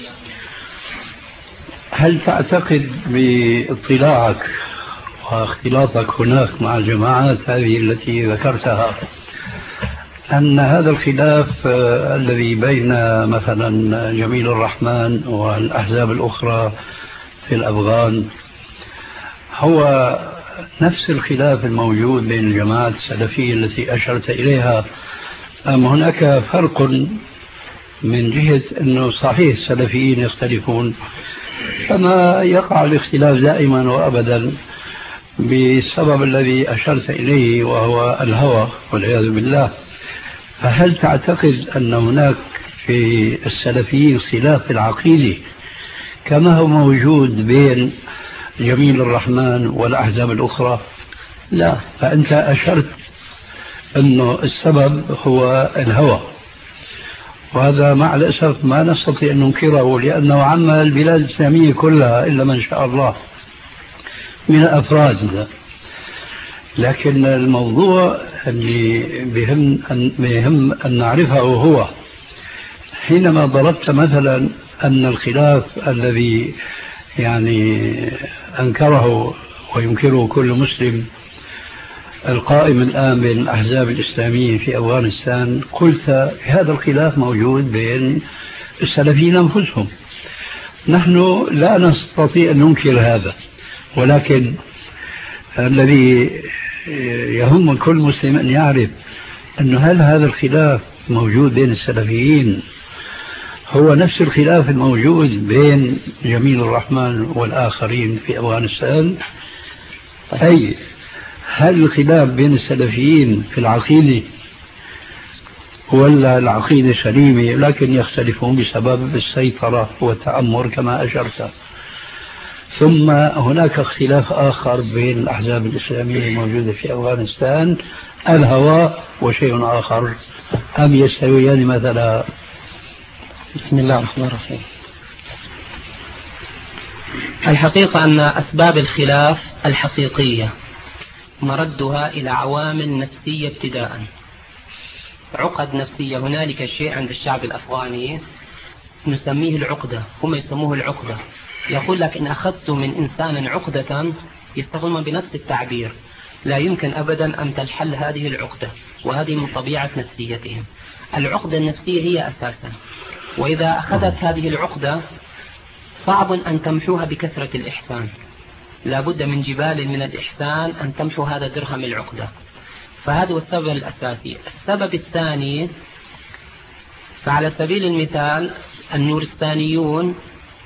هل تعتقد باطلاعك واختلاطك هناك مع الجماعات هذه التي ذكرتها أن هذا الخلاف الذي بين مثلا جميل الرحمن والأحزاب الأخرى في الأفغان هو نفس الخلاف الموجود بين الجماعات السلفية التي أشرت إليها، أم هناك فرق من جهة أنه صحيح السلفيين يختلفون كما يقع الاختلاف دائما وأبدا بالسبب الذي أشرت إليه وهو الهوى والعياذ بالله؟ فهل تعتقد أن هناك في السلفيين خلاف العقيدة كما هو موجود بين جميل الرحمن والأحزاب الأخرى؟ لا، فأنت أشرت أنه السبب هو الهوى، وهذا مع الأسف ما نستطيع أن ننكره لأنه عم البلاد الإسلامية كلها إلا من شاء الله من الأفراد. لكن الموضوع اللي بهم أن نعرفه هو حينما ضربت مثلا أن الخلاف الذي يعني أنكره وينكره كل مسلم القائم الآن بين الأحزاب الإسلامية في أفغانستان، قلت هذا الخلاف موجود بين السلفيين أنفسهم. نحن لا نستطيع أن ننكر هذا، ولكن الذي يهم كل مسلم أن يعرف أن هل هذا الخلاف موجود بين السلفيين هو نفس الخلاف الموجود بين جميل الرحمن والآخرين في أفغانستان؟ أي هل الخلاف بين السلفيين في العقيدة ولا العقيدة سليمة لكن يختلفون بسبب السيطرة والتأمر كما أشرت؟ ثم هناك اختلاف آخر بين الأحزاب الإسلامية الموجودة في أفغانستان، الهوى وشيء آخر، أم يستويان مثلا؟ بسم الله الرحمن الرحيم. الحقيقة أن أسباب الخلاف الحقيقية مردها إلى عوامل نفسية ابتداء، عقد نفسية. هنالك شيء عند الشعب الأفغاني نسميه العقدة، هم يسموه العقدة. يقول لك إن أخذت من إنسان عقدة، يستخدمون بنفس التعبير، لا يمكن أبدا أن تنحل هذه العقدة، وهذه من طبيعة نفسيتهم. العقدة النفسية هي أساسا، وإذا أخذت هذه العقدة صعب أن تمحوها بكثرة الإحسان، لا بد من جبال من الإحسان أن تمحو هذا درهم العقدة. فهذا هو السبب الأساسي. السبب الثاني، فعلى سبيل المثال النورستانيون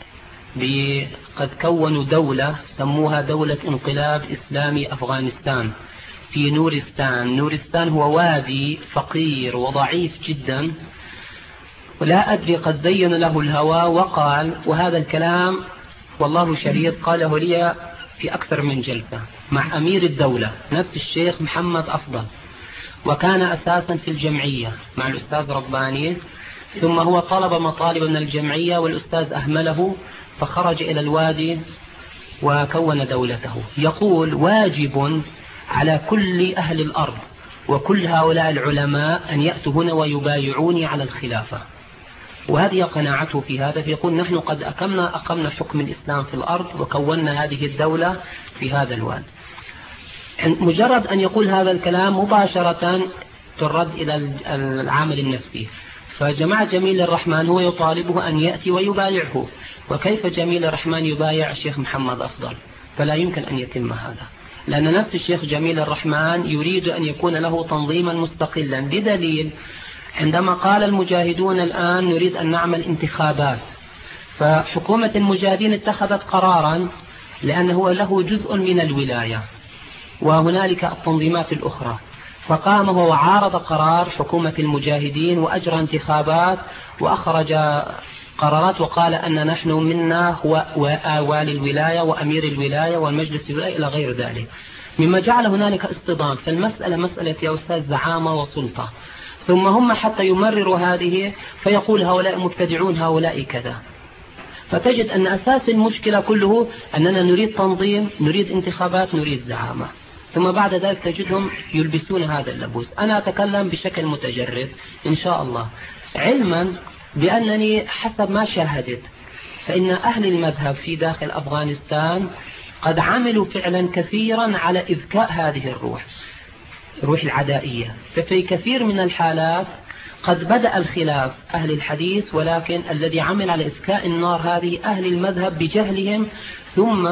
قد كونوا دولة سموها دولة انقلاب إسلامي أفغانستان في نورستان. نورستان هو وادي فقير وضعيف جدا، ولا أدري قد زين له الهوى وقال، وهذا الكلام والله شريط قاله لي في أكثر من جلسة مع أمير الدولة نفس الشيخ محمد أفضل، وكان أساسا في الجمعية مع الأستاذ رباني، ثم هو طلب مطالب من الجمعية والأستاذ أهمله فخرج إلى الوادي وكون دولته. يقول واجب على كل أهل الأرض وكل هؤلاء العلماء أن يأتوا هنا ويبايعوني على الخلافة، وهذه قناعته في هذا. فيقول نحن قد أقمنا حكم الإسلام في الأرض وكونا هذه الدولة في هذا الوادي. مجرد أن يقول هذا الكلام مباشرة ترد إلى العامل النفسي. فجماعة جميل الرحمن هو يطالبه أن يأتي ويبايعه، وكيف جميل الرحمن يبايع الشيخ محمد أفضل؟ فلا يمكن أن يتم هذا، لأن نفس الشيخ جميل الرحمن يريد أن يكون له تنظيما مستقلا، بدليل عندما قال المجاهدون الآن نريد أن نعمل انتخابات، فحكومة المجاهدين اتخذت قرارا لأنه له جزء من الولاية وهنالك التنظيمات الأخرى، فقام هو وعارض قرار حكومة المجاهدين وأجرى انتخابات وأخرج قرارات وقال أن نحن منا هو والي الولاية وأمير الولاية والمجلس الولاية إلى غير ذلك، مما جعل هنالك اصطدام. فالمسألة مسألة يا أستاذ زعامة وسلطة، ثم هم حتى يمرروا هذه فيقول هؤلاء مبتدعون هؤلاء كذا. فتجد أن أساس المشكلة كله أننا نريد تنظيم، نريد انتخابات، نريد زعامة، ثم بعد ذلك تجدهم يلبسون هذا اللبوس. أنا أتكلم بشكل متجرد إن شاء الله، علما بأنني حسب ما شاهدت فإن أهل المذهب في داخل أفغانستان قد عملوا فعلا كثيرا على إذكاء هذه الروح العدائية. ففي كثير من الحالات قد بدأ الخلاف أهل الحديث، ولكن الذي عمل على إذكاء النار هذه أهل المذهب بجهلهم، ثم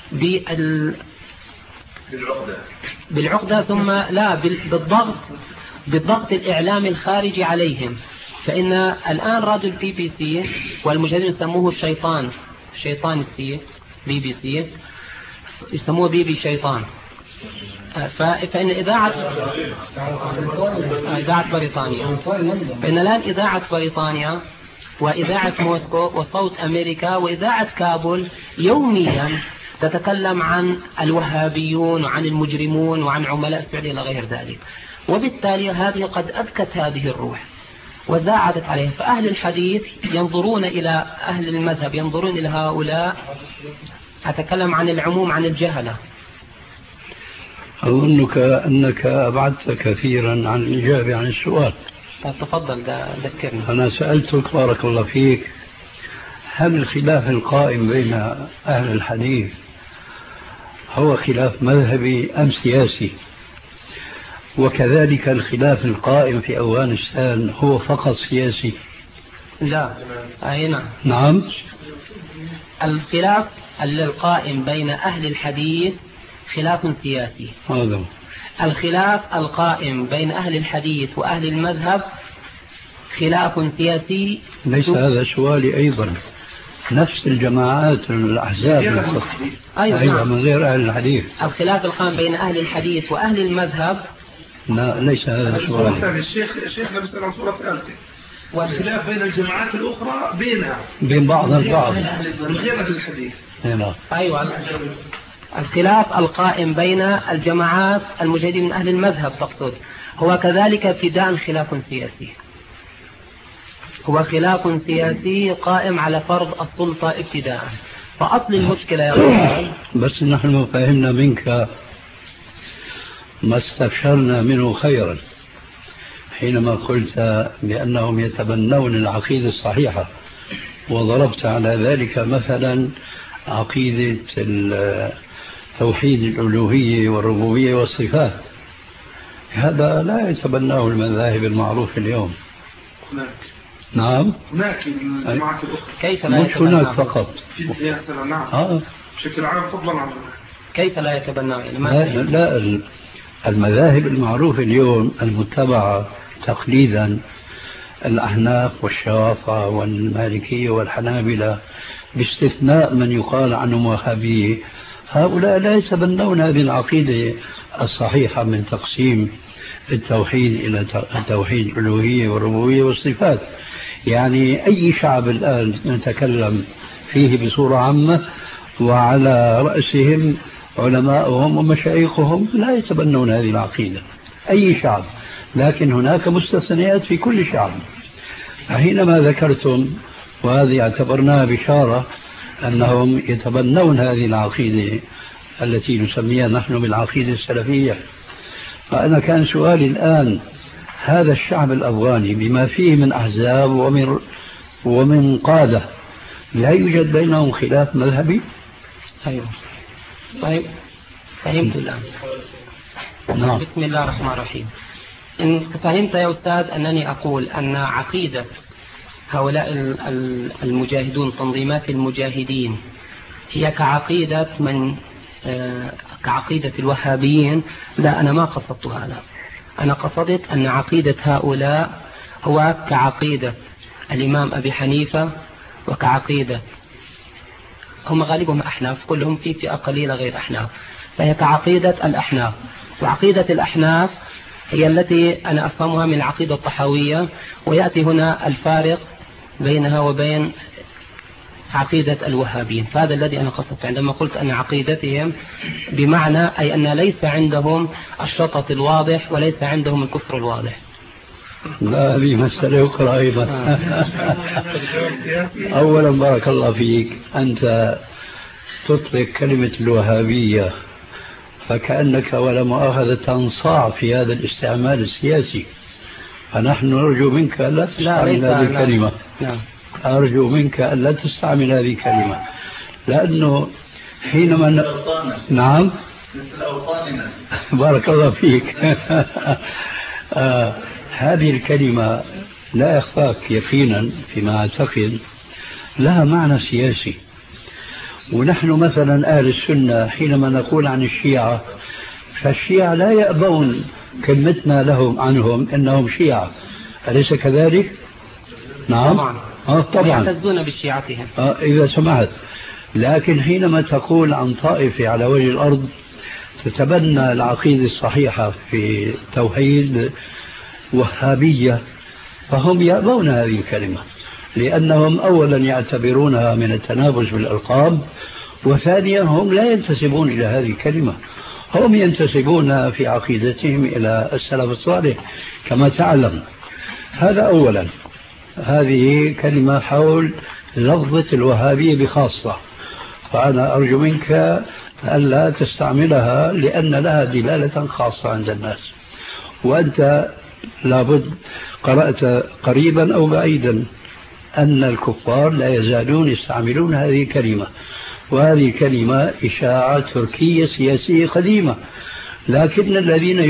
بالعقدة ثم لا بالضغط الإعلامي الخارجي عليهم. فإن الآن راديو BBC والمجاهدين يسموه شيطان السي BBC، يسموه بيبي شيطان. فإن إذاعة بريطانيا، فإن الآن إذاعة بريطانيا وإذاعة موسكو وصوت أمريكا وإذاعة كابول يوميا تتكلم عن الوهابيون وعن المجرمون وعن عملاء السعودية إلى غير ذلك، وبالتالي هذه قد أذكت هذه الروح وزاعدت عليها. فأهل الحديث ينظرون إلى أهل المذهب، ينظرون إلى هؤلاء، أتكلم عن العموم، عن الجهلة. أظنك أنك أبعدت كثيرا عن الإجابة عن السؤال. تفضل ذكرني. أنا سألتك بارك الله فيك، هل الخلاف القائم بين أهل الحديث هو خلاف مذهبي أم سياسي؟ وكذلك الخلاف القائم في أفغانستان هو فقط سياسي؟ لا، أي نعم. الخلاف القائم بين أهل الحديث خلاف سياسي. هذا الخلاف القائم بين أهل الحديث وأهل المذهب خلاف سياسي. ليس هذا سؤالي أيضا. نفس الجماعات الأحزاب أيوة من غير أهل الحديث. الخلاف القائم بين أهل الحديث وأهل المذهب لا، ليس هذا سؤالي. الشيخ بس عن صورة ثالثة، والخلاف بين الجماعات الأخرى بين بعضها البعض من غير أهل الحديث. أيوة، الخلاف القائم بين الجماعات المجاهدين من أهل المذهب تقصد، هو كذلك ابتداء خلاف سياسي، هو خلاف سياسي قائم على فرض السلطة ابتداء. فأصل المشكلة يا رجال، بس نحن فهمنا منك ما استبشرنا منه خيرا حينما قلت بأنهم يتبنون العقيدة الصحيحة، وضربت على ذلك مثلا عقيدة توحيد الألوهية والربوبية والصفات. هذا لا يتبناه المذاهب المعروف اليوم. نعم، هناك الجماعات الأخرى كيف لا مش هناك فقط في السياسة. نعم بشكل عام فضلا عن كيف لا يتبناه؟ لا، المذاهب المعروفة اليوم المتبعة تقليدا الأحناف والشوافعة والمالكية والحنابلة باستثناء من يقال عنهم وهابية، هؤلاء لا يتبنون هذه العقيدة الصحيحة من تقسيم التوحيد إلى توحيد الألوهية والربوبية والصفات. يعني أي شعب الآن نتكلم فيه بصورة عامة وعلى رأسهم علماءهم ومشايخهم لا يتبنون هذه العقيدة، أي شعب، لكن هناك مستثنيات في كل شعب. حينما ذكرتم وهذه اعتبرناها بشارة أنهم يتبنون هذه العقيدة التي نسميها نحن بالعقيدة السلفية، فأنا كان سؤالي الآن، هذا الشعب الأفغاني بما فيه من أحزاب ومن قادة لا يوجد بينهم خلاف مذهبي؟ أيوه، طيب فهمت الآن. نعم. بسم الله الرحمن الرحيم. إن فهمت يا أستاذ أنني أقول أن عقيدة هؤلاء المجاهدون، تنظيمات المجاهدين، هي كعقيدة الوهابيين. لا، أنا ما قصدت هذا. أنا قصدت أن عقيدة هؤلاء هو كعقيدة الإمام أبي حنيفة، وكعقيدة هم غالبهم أحناف، كلهم في فئة قليلة غير أحناف، فهي كعقيدة الأحناف. وعقيدة الأحناف هي التي أنا أفهمها من العقيدة الطحاوية. ويأتي هنا الفارق بينها وبين عقيدة الوهابيين. فهذا الذي أنا قصدت عندما قلت أن عقيدتهم بمعنى أي أن ليس عندهم الشطط الواضح وليس عندهم الكفر الواضح. لا، هذه مسألة أخرى أيضا. أولا بارك الله فيك، أنت تطلق كلمة الوهابية فكأنك ولا مؤاخذة تنصاع في هذا الاستعمال السياسي، فنحن نرجو منك ألا تستعمل هذه الكلمة. أرجو منك ألا تستعمل هذه الكلمة، لأنه حينما نعم مثل أوطاننا. بارك الله فيك. هذه الكلمة لا يخفاك يقينا فيما أعتقد لها معنى سياسي. ونحن مثلا أهل السنة حينما نقول عن الشيعة، فالشيعة لا يأبون كلمتنا لهم عنهم إنهم شيعة، أليس كذلك؟ نعم طبعا يعتزون بشيعتهم إذا سمعت. لكن حينما تقول عن طائفة على وجه الأرض تتبنى العقيدة الصحيحة في توحيد وهابية، فهم يأبون هذه الكلمة، لأنهم أولا يعتبرونها من التنافس بالألقاب، وثانيا هم لا ينتسبون إلى هذه الكلمة، هم ينتسبون في عقيدتهم إلى السلف الصالح كما تعلم. هذا أولا. هذه كلمة حول لفظة الوهابية بخاصة، فأنا أرجو منك ألا تستعملها لأن لها دلالة خاصة عند الناس. وأنت لابد قرأت قريبا أو بعيدا أن الكفار لا يزالون يستعملون هذه الكلمة، وهذه كلمة إشاعة تركية سياسية قديمة، لكن الذين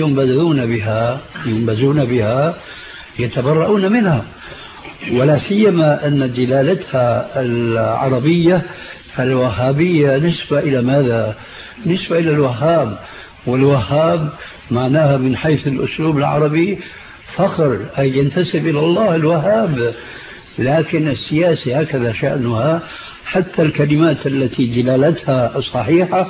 ينبذون بها يتبرؤون منها، ولا سيما أن دلالتها العربية. فالوهابية نسبة إلى ماذا؟ نسبة إلى الوهاب، والوهاب معناها من حيث الأسلوب العربي فخر، أي ينتسب إلى الله الوهاب. لكن السياسة هكذا شأنها، حتى الكلمات التي دلالتها صحيحة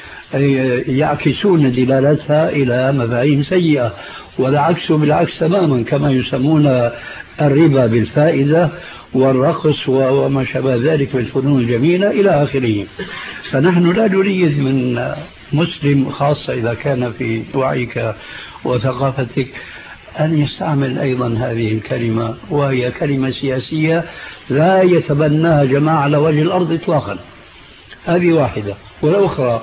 يعكسون دلالتها إلى مفاهيم سيئة، والعكس بالعكس تماما، كما يسمون الربا بالفائدة والرقص وما شابه ذلك من الفنون الجميلة إلى آخره. فنحن لا نريد من مسلم، خاصة إذا كان في وعيك وثقافتك، أن يستعمل أيضا هذه الكلمة، وهي كلمة سياسية لا يتبناها جماعة على وجه الأرض إطلاقا. هذه واحدة. والأخرى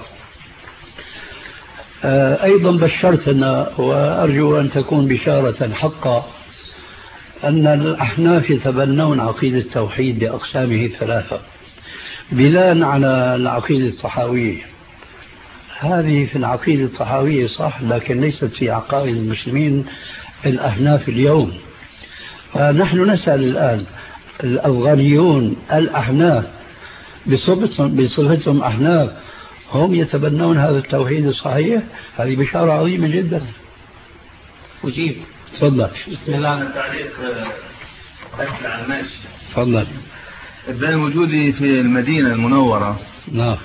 أيضا بشرتنا، وأرجو أن تكون بشارة حقا، أن الأحناف يتبنون عقيدة التوحيد بأقسامه الثلاثة بناء على العقيدة الطحاوية. هذه في العقيدة الطحاوية صح، لكن ليست في عقائد المسلمين الأحناف اليوم. فنحن نسأل الآن الأفغانيون الأحناف بصفتهم أحناف، هم يتبنون هذا التوحيد الصحيح؟ هذه بشارة عظيمة جدا. أجيب. تفضل. بسم الله. تعليق أكل عن ماشي. تفضل. بين وجودي في المدينة المنورة، نعم،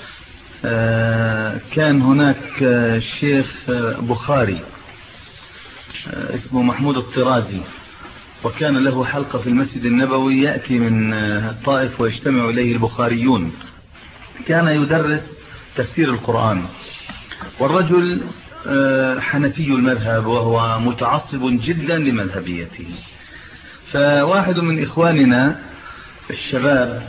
كان هناك الشيخ بخاري اسمه محمود الطرازي، وكان له حلقة في المسجد النبوي، يأتي من الطائف ويجتمع إليه البخاريون. كان يدرس تفسير القرآن، والرجل حنفي المذهب وهو متعصب جدا لمذهبيته. فواحد من إخواننا الشباب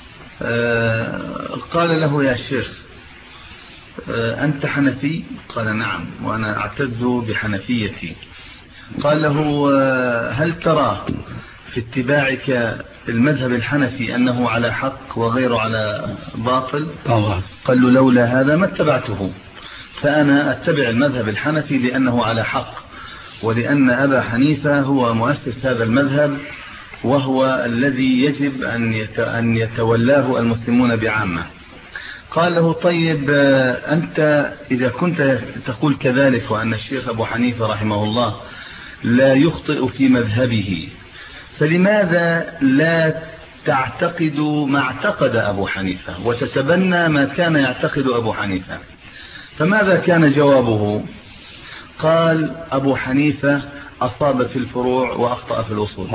قال له: يا شيخ أنت حنفي؟ قال: نعم، وأنا أعتز بحنفيتي. قال له: هل ترى في اتباعك المذهب الحنفي أنه على حق وغيره على باطل؟ طبعا. قال له: لولا هذا ما اتبعته، فأنا أتبع المذهب الحنفي لأنه على حق، ولأن أبا حنيفة هو مؤسس هذا المذهب، وهو الذي يجب أن يتولاه المسلمون بعامة. قال له: طيب أنت إذا كنت تقول كذلك، وأن الشيخ أبو حنيفة رحمه الله لا يخطئ في مذهبه، فلماذا لا تعتقد ما اعتقد أبو حنيفة وتتبنى ما كان يعتقد أبو حنيفة؟ فماذا كان جوابه؟ قال أبو حنيفة: أصاب في الفروع وأخطأ في الأصول.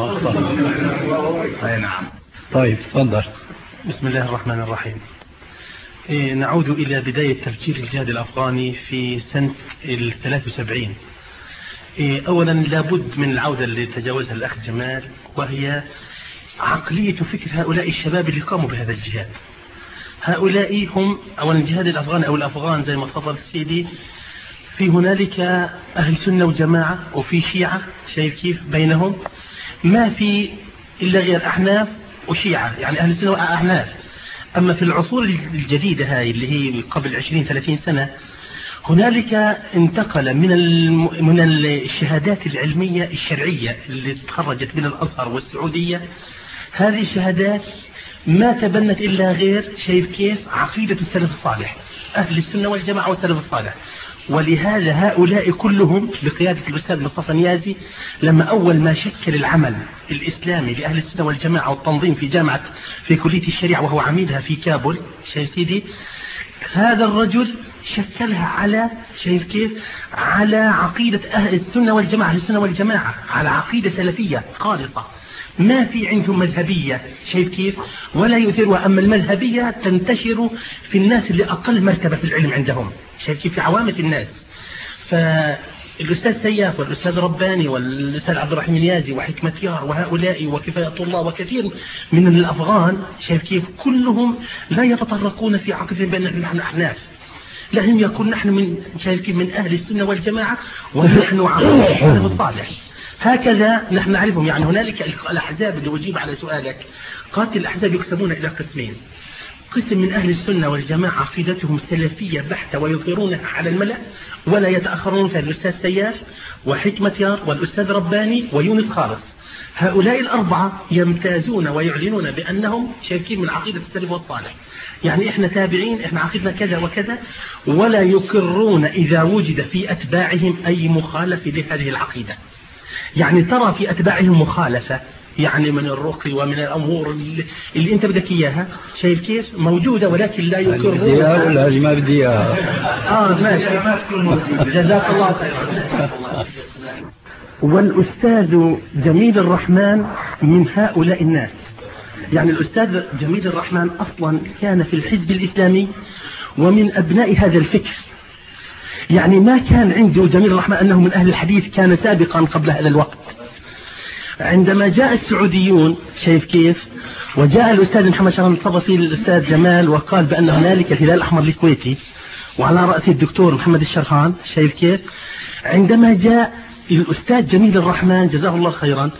أي نعم. طيب تفضل. بسم الله الرحمن الرحيم. نعود إلى بداية تفجير الجهاد الأفغاني في سنة 73. أولا لابد من العودة اللي تجاوزها الأخ جمال، وهي عقلية فكر هؤلاء الشباب اللي قاموا بهذا الجهاد. هؤلاء هم أولا الجهاد الأفغاني أو الأفغان زي ما تفضل سيدي، في هنالك أهل سنة وجماعة وفي شيعة، شايف كيف بينهم ما في إلا غير أحناف وشيعة، يعني أهل السنة وأحناف. أما في العصور الجديدة هاي اللي هي قبل 20-30 سنة هنالك انتقل من الشهادات العلمية الشرعية اللي تخرجت من الأزهر والسعودية، هذه الشهادات ما تبنت إلا غير شايف كيف عقيدة السلف الصالح، أهل السنة والجماعة والسلف الصالح. ولهذا هؤلاء كلهم بقيادة الأستاذ مصطفى نيازي لما أول ما شكل العمل الإسلامي لأهل السنة والجماعة والتنظيم في كلية الشريعة وهو عميدها في كابول، شايف سيدي، هذا الرجل شكلها على شايف كيف على عقيدة أهل السنة والجماعة، أهل السنة والجماعة على عقيدة سلفية خالصة، ما في عندهم مذهبية، شايف كيف، ولا يثيرها. أما المذهبية تنتشر في الناس اللي أقل مرتبة في العلم عندهم، شايف كيف، في عوامة الناس. فالأستاذ سياف والأستاذ رباني والأستاذ عبد الرحيم نيازي وحكمة يار وهؤلاء وكفاية الله وكثير من الأفغان، شايف كيف، كلهم لا يتطرقون في عقيدة بأن نحن أحناف، لهم يكون نحن من شايف كيف من أهل السنة والجماعة ونحن عقيدة السلف الصالح. هكذا نحن نعرفهم. يعني هنالك الأحزاب اللي أجيب على سؤالك، قاتل الأحزاب يقسمون إلى قسمين: قسم من أهل السنة والجماعة عقيدتهم سلفية بحتة ويظهرونها على الملأ ولا يتأخرون، في الأستاذ سياف وحكمة يار والأستاذ رباني ويونس خالص. هؤلاء الأربعة يمتازون ويعلنون بأنهم شايفين من عقيدة السلف والصالح، يعني إحنا تابعين، إحنا عقيدنا كذا وكذا، ولا يقرون إذا وجد في أتباعهم أي مخالف لهذه العقيدة. يعني ترى في أتباعهم مخالفة، يعني من الرقي ومن الأمور اللي أنت بدك إياها، شايف كيف موجودة، ولكن لا يقرون. ولا ما بدي إياها. ماشي، جزاك الله خيرا. والأستاذ جميل الرحمن من هؤلاء الناس. يعني الأستاذ جميل الرحمن أصلا كان في الحزب الإسلامي ومن أبناء هذا الفكر. يعني ما كان عنده جميل الرحمن أنه من أهل الحديث، كان سابقا قبل هذا الوقت. عندما جاء السعوديون، شايف كيف، وجاء الأستاذ محمد شرم الصبفي الأستاذ جمال وقال بأن هنالك الهلال الأحمر الكويتي وعلى رأس الدكتور محمد الشرحان، شايف كيف، عندما جاء الأستاذ جميل الرحمن جزاه الله خيرا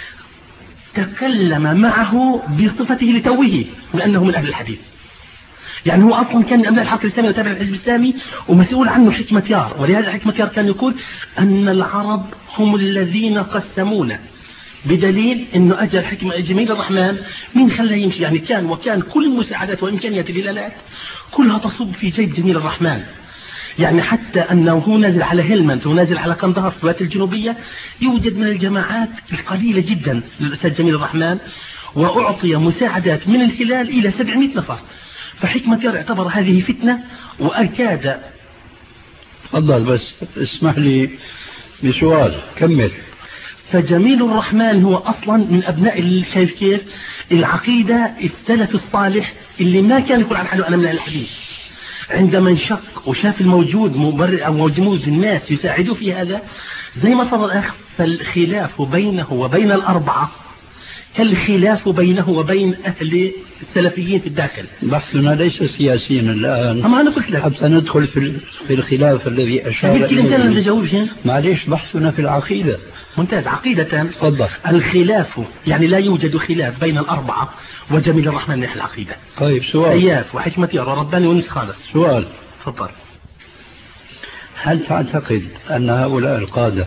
تكلم معه بصفته لتوه لأنه من أهل الحديث. يعني هو أصلا كان من أبناء الحركة الإسلامية وتابع الحزب الإسلامي ومسؤول عنه حكمة يار. ولهذا حكمة يار كان يقول أن العرب هم الذين قسمونا، بدليل أنه أجل حكمة جميل الرحمن من خلاه يمشي. يعني كان كل المساعدات وإمكانيات الهلالات كلها تصب في جيب جميل الرحمن. يعني حتى أنه هو نازل على هلمند ونازل على قندهار في الولايات الجنوبية يوجد من الجماعات القليلة جدا للأستاذ جميل الرحمن، وأعطي مساعدات من الهلال إلى 700 نفر. فحكمة يار اعتبر هذه فتنة وأكاد. تفضل بس اسمح لي بسؤال، كمل. فجميل الرحمن هو أصلا من أبناء شايف كيف العقيدة السلف الصالح اللي ما كان يقول عن حاله أنا من الحديث. عندما انشق وشاف الموجود مبرر أو موجود الناس يساعدوا في هذا زي ما تفضل الأخ، فالخلاف بينه وبين الأربعة كالخلاف بينه وبين أهل السلفيين في الداخل. بحثنا ليس سياسيا الآن، أما أنا قلت لك حتى ندخل في الخلاف الذي أشار إليه. معليش، بحثنا في العقيدة. ممتاز. عقيدة تفضل. الخلاف يعني لا يوجد خلاف بين الأربعة وجميل الرحمن ناحية العقيدة. طيب سؤال. سياف وحكمة يار ورباني ونس خالص. سؤال. تفضل. هل تعتقد أن هؤلاء القادة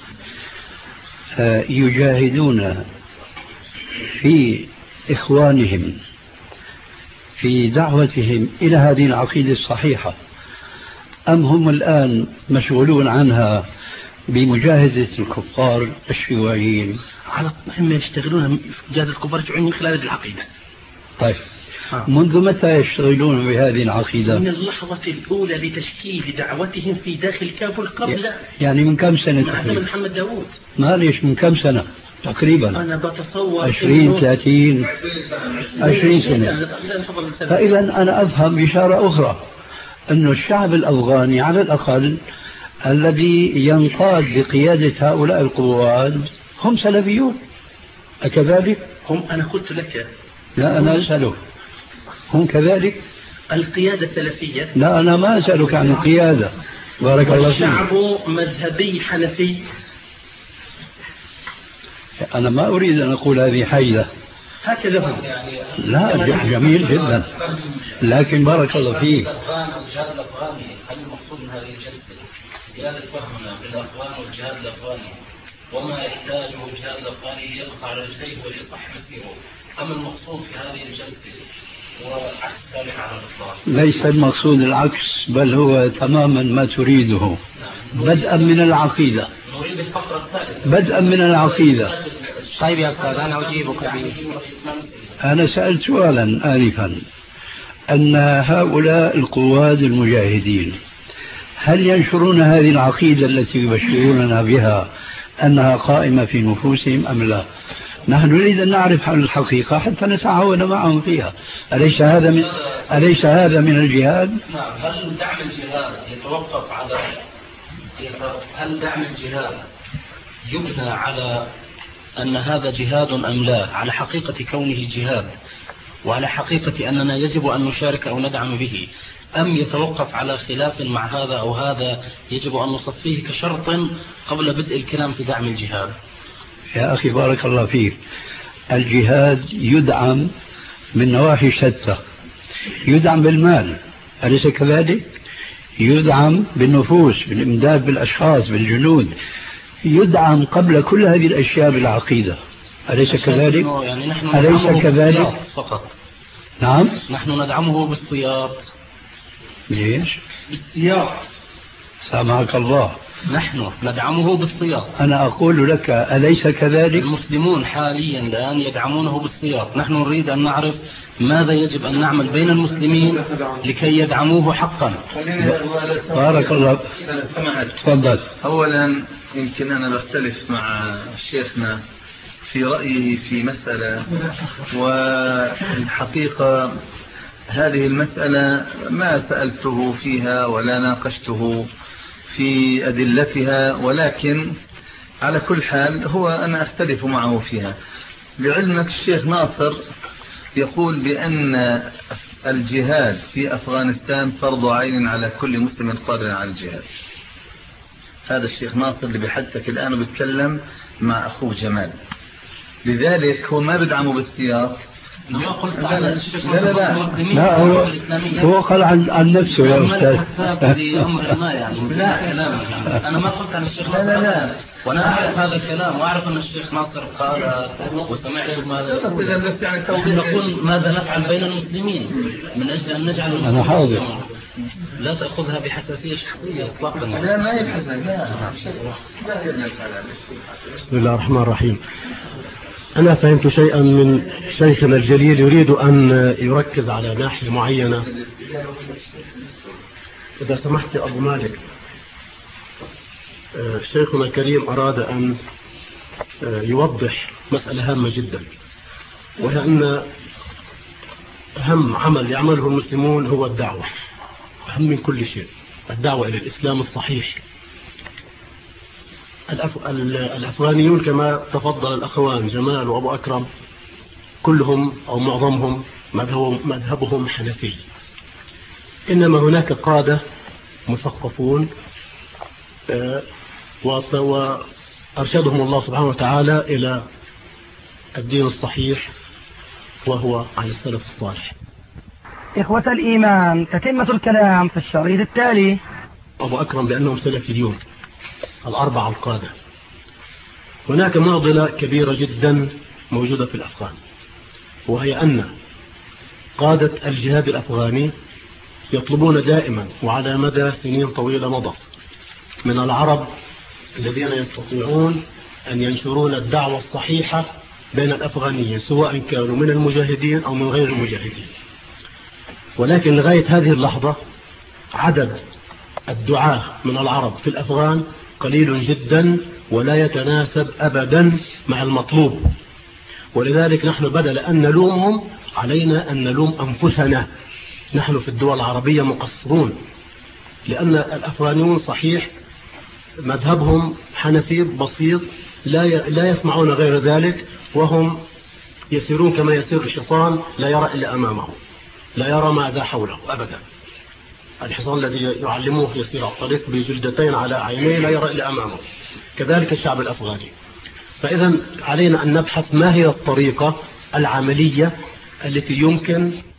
يجاهدون في إخوانهم في دعوتهم إلى هذه العقيدة الصحيحة، أم هم الآن مشغولون عنها بمجاهدة الكفار الشيوعيين؟ هم يشتغلون في مجاهدة الكفار الشيوعيين من خلال هذه العقيدة. طيب منذ متى يشتغلون بهذه العقيدة؟ من اللحظة الأولى لتشكيل دعوتهم في داخل كابول قبل يعني من كم سنة تقريبا؟ محمد داوود. معلش من كم سنة تقريبا؟ أنا بتصور 20 30 20 سنة. فإذا أنا أفهم بإشارة أخرى أن الشعب الأفغاني على الأقل الذي ينقاد بقيادة هؤلاء القوات هم سلفيون، أكذلك؟ هم أنا قلت لك لا أنا أسألك هم كذلك؟ القيادة سلفية. لا أنا ما أسألك عن القيادة. بارك الله فيك. الشعب مذهبي حنفي. أنا ما أريد أن أقول هذه حيلة، هكذا هم. لا جميل جدا، لكن بارك الله فيك. الجهاد الأفغاني، هل المقصود من هذه الجلسة زيادة فهمنا بالأفغان والجهاد الأفغاني وما يحتاجه الجهاد الأفغاني ليقطع رجليه وليصح مسيره، أم المقصود في هذه الجلسة وعكس ذلك على الإطلاق؟ ليس المقصود العكس، بل هو تماما ما تريده. بدءا من العقيدة، نريد الفقرة الثالثة بدءا من العقيدة. طيب يا أستاذ أنا أجيبك به. أنا سألت سؤالا آنفا أن هؤلاء القواد المجاهدين هل ينشرون هذه العقيدة التي يبشروننا بها أنها قائمة في نفوسهم أم لا؟ نحن نريد أن نعرف عن الحقيقة حتى نتعاون معهم فيها. أليس هذا من الجهاد؟ نعم. هل دعم الجهاد يتوقف على هل دعم الجهاد يبنى على أن هذا جهاد أم لا، على حقيقة كونه جهاد وعلى حقيقة أننا يجب أن نشارك أو ندعم به، أم يتوقف على خلاف مع هذا أو هذا يجب أن نصفيه كشرط قبل بدء الكلام في دعم الجهاد؟ يا أخي بارك الله فيك، الجهاد يدعم من نواحي شتى. يدعم بالمال، أليس كذلك؟ يدعم بالنفوس، بالإمداد بالأشخاص، بالجنود. يدعم قبل كل هذه الأشياء بالعقيدة، أليس كذلك؟ يعني نحن أليس كذلك؟ فقط. نعم. نحن ندعمه بالسياط. ليش؟ بالسياط. سامحك الله. نحن ندعمه بالسياط. أنا أقول لك أليس كذلك؟ المسلمون حاليا الآن يدعمونه بالسياط. نحن نريد أن نعرف ماذا يجب أن نعمل بين المسلمين لكي يدعموه حقا. بارك الله. تفضل. أولا يمكن أنا بختلف مع شيخنا في رأيه في مسألة، والحقيقة هذه المسألة ما سألته فيها ولا ناقشته في أدلتها، ولكن على كل حال هو أنا أختلف معه فيها. لعلمك الشيخ ناصر يقول بأن الجهاد في أفغانستان فرض عين على كل مسلم قادر على الجهاد. هذا الشيخ ناصر اللي بحدثك الآن وبيتكلم مع أخوه جمال، لذلك هو ما بدعمه بالسياق. ما قلت على الشيخ لا هو قال عن نفسه يا أستاذ. لا أنا ما قلت عن الشيخ ناصر. لا وأنا أعرف هذا الكلام وأعرف أن الشيخ ناصر قال وسمعت ماذا نقول ماذا نفعل بين المسلمين من أجل أن نجعل أنا حاضر. لا تأخذها بحساسية شخصية إطلاقا. لا ما يحزن. بسم الله الرحمن الرحيم. أنا فهمت شيئا من شيخنا الجليل يريد أن يركز على ناحية معينة. إذا سمحت أبو مالك، شيخنا الكريم أراد أن يوضح مسألة هامة جدا، وهي أن أهم عمل يعمله المسلمون هو الدعوة، أهم من كل شيء، الدعوة إلى الإسلام الصحيح. الأفغانيون كما تفضل الأخوان جمال وأبو أكرم كلهم أو معظمهم مذهبهم حنفي، إنما هناك قادة مثقفون وأرشدهم الله سبحانه وتعالى إلى الدين الصحيح وهو عن السلف الصالح. إخوة الإيمان، تتمة الكلام في الشريط التالي. أبو أكرم بأنهم سلفيون الأربعة القادة. هناك معضلة كبيرة جدا موجودة في الأفغان، وهي أن قادة الجهاد الأفغاني يطلبون دائما وعلى مدى سنين طويلة مضت من العرب الذين يستطيعون أن ينشرون الدعوة الصحيحة بين الأفغانيين، سواء كانوا من المجاهدين أو من غير المجاهدين، ولكن لغاية هذه اللحظة عدد الدعاة من العرب في الأفغان قليل جدا ولا يتناسب أبدا مع المطلوب. ولذلك نحن بدل أن نلومهم علينا أن نلوم أنفسنا. نحن في الدول العربية مقصرون، لأن الأفغانيون صحيح مذهبهم حنفي بسيط، لا يسمعون غير ذلك، وهم يسيرون كما يسير الحصان لا يرى إلا أمامه، لا يرى ماذا حوله أبدا. الحصان الذي يعلموه يسير على الطريق بجلدتين على عينيه لا يرى إلا أمامه، كذلك الشعب الأفغاني. فإذا علينا أن نبحث ما هي الطريقة العملية التي يمكن